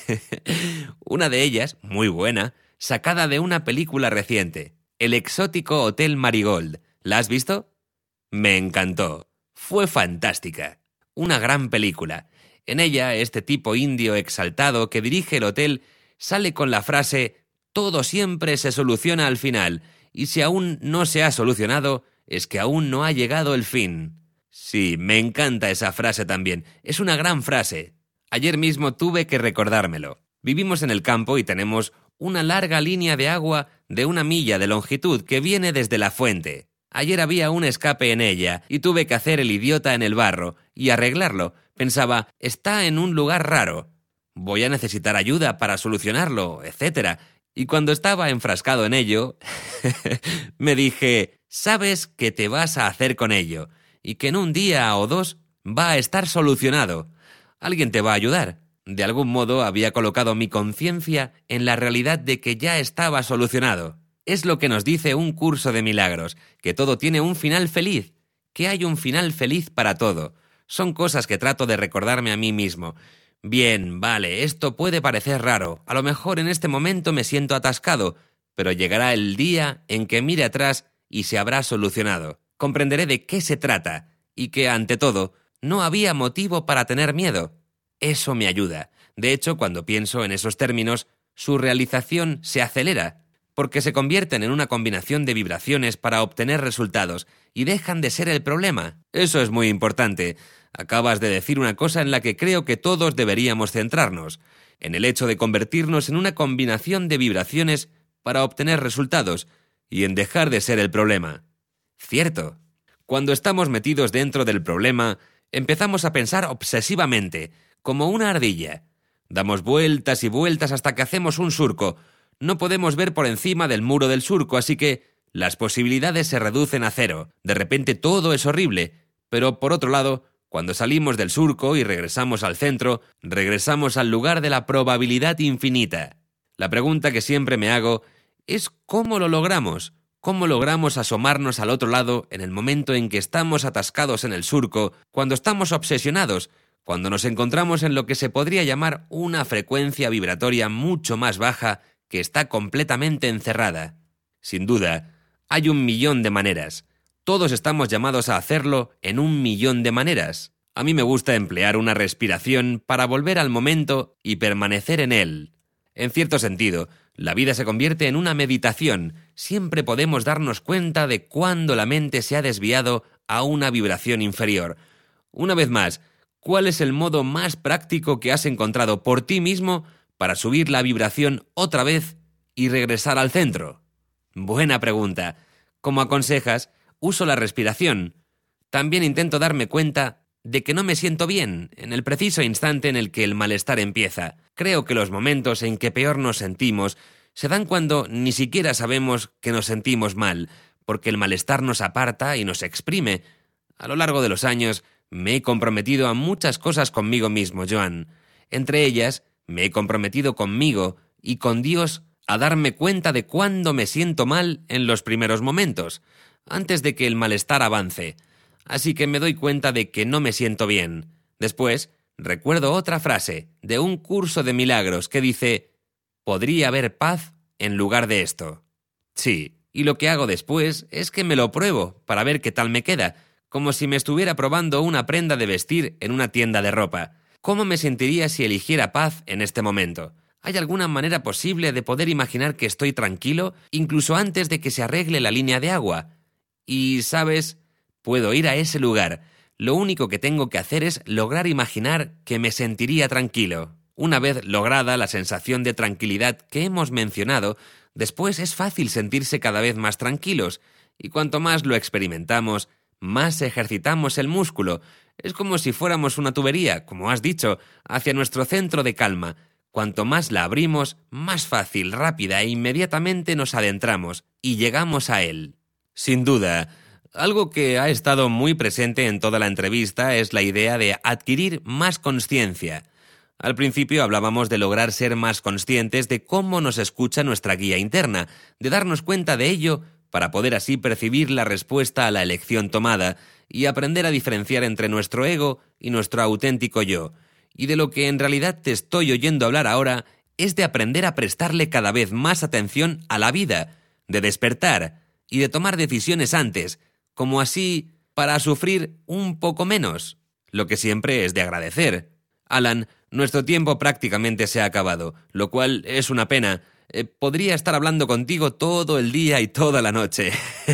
una de ellas, muy buena, sacada de una película reciente, El exótico Hotel Marigold. ¿La has visto? Me encantó. Fue fantástica. Una gran película. En ella, este tipo indio exaltado que dirige el hotel sale con la frase: «Todo siempre se soluciona al final, y si aún no se ha solucionado, es que aún no ha llegado el fin». Sí, me encanta esa frase también. Es una gran frase. Ayer mismo tuve que recordármelo. Vivimos en el campo y tenemos una larga línea de agua de 1 milla de longitud que viene desde la fuente. Ayer había un escape en ella y tuve que hacer el idiota en el barro y arreglarlo. Pensaba, está en un lugar raro. Voy a necesitar ayuda para solucionarlo, etc. Y cuando estaba enfrascado en ello, me dije, sabes que te vas a hacer con ello y que en un día o 2 va a estar solucionado. Alguien te va a ayudar. De algún modo había colocado mi conciencia en la realidad de que ya estaba solucionado. Es lo que nos dice Un curso de milagros, que todo tiene un final feliz, que hay un final feliz para todo. Son cosas que trato de recordarme a mí mismo. Bien, vale, esto puede parecer raro. A lo mejor en este momento me siento atascado, pero llegará el día en que mire atrás y se habrá solucionado. Comprenderé de qué se trata y que, ante todo, no había motivo para tener miedo. Eso me ayuda. De hecho, cuando pienso en esos términos, su realización se acelera, porque se convierten en una combinación de vibraciones para obtener resultados y dejan de ser el problema. Eso es muy importante. Acabas de decir una cosa en la que creo que todos deberíamos centrarnos, en el hecho de convertirnos en una combinación de vibraciones para obtener resultados y en dejar de ser el problema. Cierto. Cuando estamos metidos dentro del problema, empezamos a pensar obsesivamente, como una ardilla. Damos vueltas y vueltas hasta que hacemos un surco. No podemos ver por encima del muro del surco, así que las posibilidades se reducen a cero. De repente todo es horrible. Pero por otro lado, cuando salimos del surco y regresamos al centro, regresamos al lugar de la probabilidad infinita. La pregunta que siempre me hago es ¿cómo lo logramos? ¿Cómo logramos asomarnos al otro lado en el momento en que estamos atascados en el surco, cuando estamos obsesionados, cuando nos encontramos en lo que se podría llamar una frecuencia vibratoria mucho más baja que está completamente encerrada? Sin duda, hay 1.000.000 de maneras. Todos estamos llamados a hacerlo en 1.000.000 de maneras. A mí me gusta emplear una respiración para volver al momento y permanecer en él. En cierto sentido, la vida se convierte en una meditación. Siempre podemos darnos cuenta de cuándo la mente se ha desviado a una vibración inferior. Una vez más, ¿cuál es el modo más práctico que has encontrado por ti mismo para subir la vibración otra vez y regresar al centro? Buena pregunta. Como aconsejas, uso la respiración. También intento darme cuenta de que no me siento bien en el preciso instante en el que el malestar empieza. Creo que los momentos en que peor nos sentimos se dan cuando ni siquiera sabemos que nos sentimos mal, porque el malestar nos aparta y nos exprime. A lo largo de los años me he comprometido a muchas cosas conmigo mismo, Joan. Entre ellas, me he comprometido conmigo y con Dios a darme cuenta de cuándo me siento mal en los primeros momentos, antes de que el malestar avance. Así que me doy cuenta de que no me siento bien. Después, recuerdo otra frase de un curso de milagros que dice: «Podría haber paz en lugar de esto». Sí, y lo que hago después es que me lo pruebo para ver qué tal me queda, como si me estuviera probando una prenda de vestir en una tienda de ropa. ¿Cómo me sentiría si eligiera paz en este momento? ¿Hay alguna manera posible de poder imaginar que estoy tranquilo, incluso antes de que se arregle la línea de agua? Y, ¿sabes? Puedo ir a ese lugar. Lo único que tengo que hacer es lograr imaginar que me sentiría tranquilo. Una vez lograda la sensación de tranquilidad que hemos mencionado, después es fácil sentirse cada vez más tranquilos, y cuanto más lo experimentamos, más ejercitamos el músculo. Es como si fuéramos una tubería, como has dicho, hacia nuestro centro de calma. Cuanto más la abrimos, más fácil, rápida e inmediatamente nos adentramos y llegamos a él. Sin duda, algo que ha estado muy presente en toda la entrevista es la idea de adquirir más consciencia. Al principio hablábamos de lograr ser más conscientes de cómo nos escucha nuestra guía interna, de darnos cuenta de ello para poder así percibir la respuesta a la elección tomada y aprender a diferenciar entre nuestro ego y nuestro auténtico yo. Y de lo que en realidad te estoy oyendo hablar ahora es de aprender a prestarle cada vez más atención a la vida, de despertar y de tomar decisiones antes, como así para sufrir un poco menos, lo que siempre es de agradecer. Alan, nuestro tiempo prácticamente se ha acabado, lo cual es una pena. Podría estar hablando contigo todo el día y toda la noche.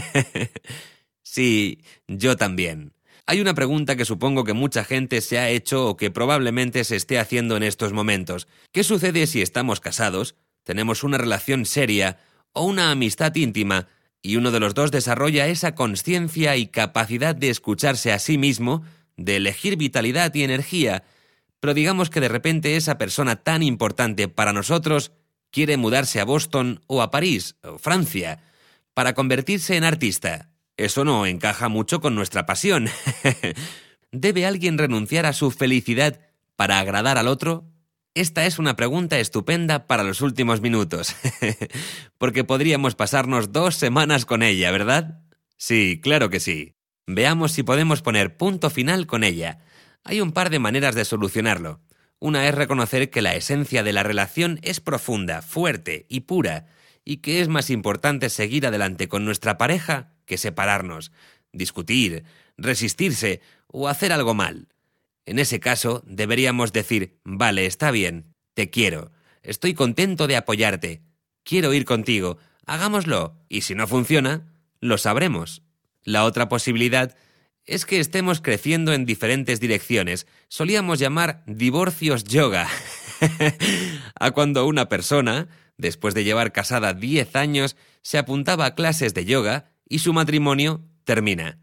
Sí, yo también. Hay una pregunta que supongo que mucha gente se ha hecho o que probablemente se esté haciendo en estos momentos. ¿Qué sucede si estamos casados, tenemos una relación seria o una amistad íntima y uno de los dos desarrolla esa consciencia y capacidad de escucharse a sí mismo, de elegir vitalidad y energía, pero digamos que de repente esa persona tan importante para nosotros quiere mudarse a Boston o a París o Francia para convertirse en artista? Eso no encaja mucho con nuestra pasión. ¿Debe alguien renunciar a su felicidad para agradar al otro? Esta es una pregunta estupenda para los últimos minutos, porque podríamos pasarnos 2 semanas con ella, ¿verdad? Sí, claro que sí. Veamos si podemos poner punto final con ella. Hay un par de maneras de solucionarlo. Una es reconocer que la esencia de la relación es profunda, fuerte y pura, y que es más importante seguir adelante con nuestra pareja que separarnos, discutir, resistirse o hacer algo mal. En ese caso, deberíamos decir: vale, está bien, te quiero, estoy contento de apoyarte, quiero ir contigo, hagámoslo, y si no funciona, lo sabremos. La otra posibilidad es que estemos creciendo en diferentes direcciones. Solíamos llamar divorcios yoga. A cuando una persona, después de llevar casada 10 años, se apuntaba a clases de yoga y su matrimonio termina.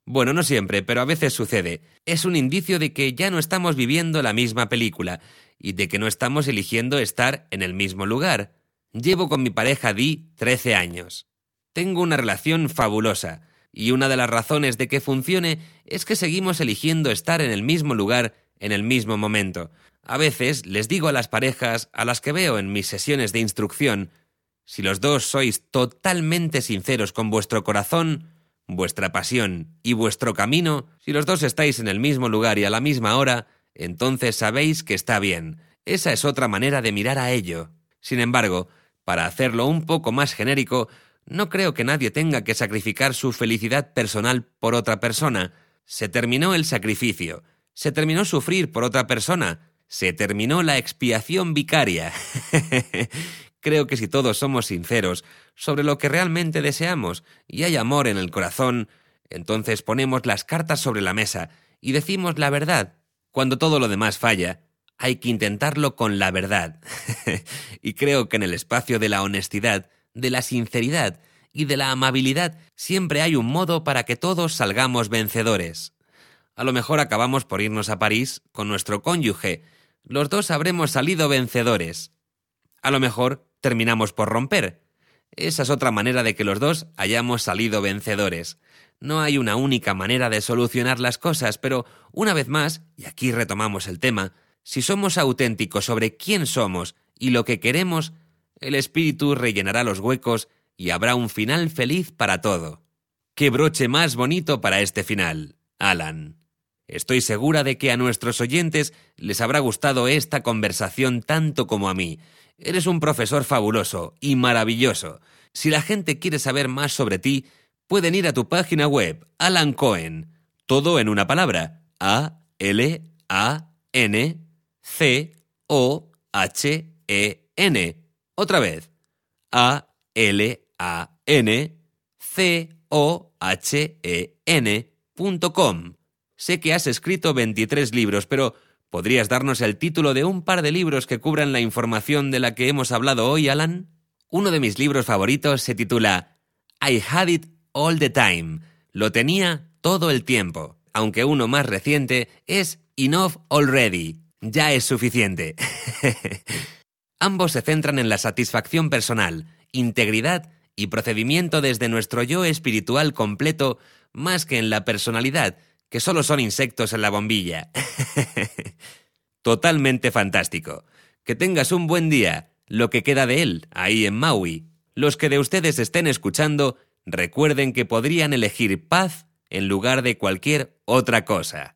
Bueno, no siempre, pero a veces sucede. Es un indicio de que ya no estamos viviendo la misma película y de que no estamos eligiendo estar en el mismo lugar. Llevo con mi pareja Dee 13 años. Tengo una relación fabulosa y una de las razones de que funcione es que seguimos eligiendo estar en el mismo lugar en el mismo momento. A veces les digo a las parejas a las que veo en mis sesiones de instrucción: si los dos sois totalmente sinceros con vuestro corazón, vuestra pasión y vuestro camino, si los dos estáis en el mismo lugar y a la misma hora, entonces sabéis que está bien. Esa es otra manera de mirar a ello. Sin embargo, para hacerlo un poco más genérico, no creo que nadie tenga que sacrificar su felicidad personal por otra persona. Se terminó el sacrificio. Se terminó sufrir por otra persona. Se terminó la expiación vicaria. Creo que si todos somos sinceros sobre lo que realmente deseamos y hay amor en el corazón, entonces ponemos las cartas sobre la mesa y decimos la verdad. Cuando todo lo demás falla, hay que intentarlo con la verdad. Y creo que en el espacio de la honestidad, de la sinceridad y de la amabilidad siempre hay un modo para que todos salgamos vencedores. A lo mejor acabamos por irnos a París con nuestro cónyuge. Los dos habremos salido vencedores. A lo mejor terminamos por romper. Esa es otra manera de que los dos hayamos salido vencedores. No hay una única manera de solucionar las cosas, pero una vez más, y aquí retomamos el tema, si somos auténticos sobre quién somos y lo que queremos, el espíritu rellenará los huecos y habrá un final feliz para todo. ¡Qué broche más bonito para este final, Alan! Estoy segura de que a nuestros oyentes les habrá gustado esta conversación tanto como a mí. Eres un profesor fabuloso y maravilloso. Si la gente quiere saber más sobre ti, pueden ir a tu página web, Alan Cohen. Todo en una palabra. ALANCOHEN. Otra vez. ALANCOHEN.com. Sé que has escrito 23 libros, pero ¿podrías darnos el título de un par de libros que cubran la información de la que hemos hablado hoy, Alan? Uno de mis libros favoritos se titula I Had It All the Time. Lo tenía todo el tiempo. Aunque uno más reciente es Enough Already. Ya es suficiente. Ambos se centran en la satisfacción personal, integridad y procedimiento desde nuestro yo espiritual completo, más que en la personalidad, que solo son insectos en la bombilla. Totalmente fantástico. Que tengas un buen día, lo que queda de él, ahí en Maui. Los que de ustedes estén escuchando, recuerden que podrían elegir paz en lugar de cualquier otra cosa.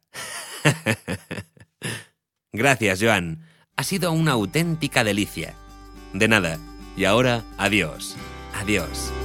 Gracias, Joan. Ha sido una auténtica delicia. De nada. Y ahora, adiós. Adiós.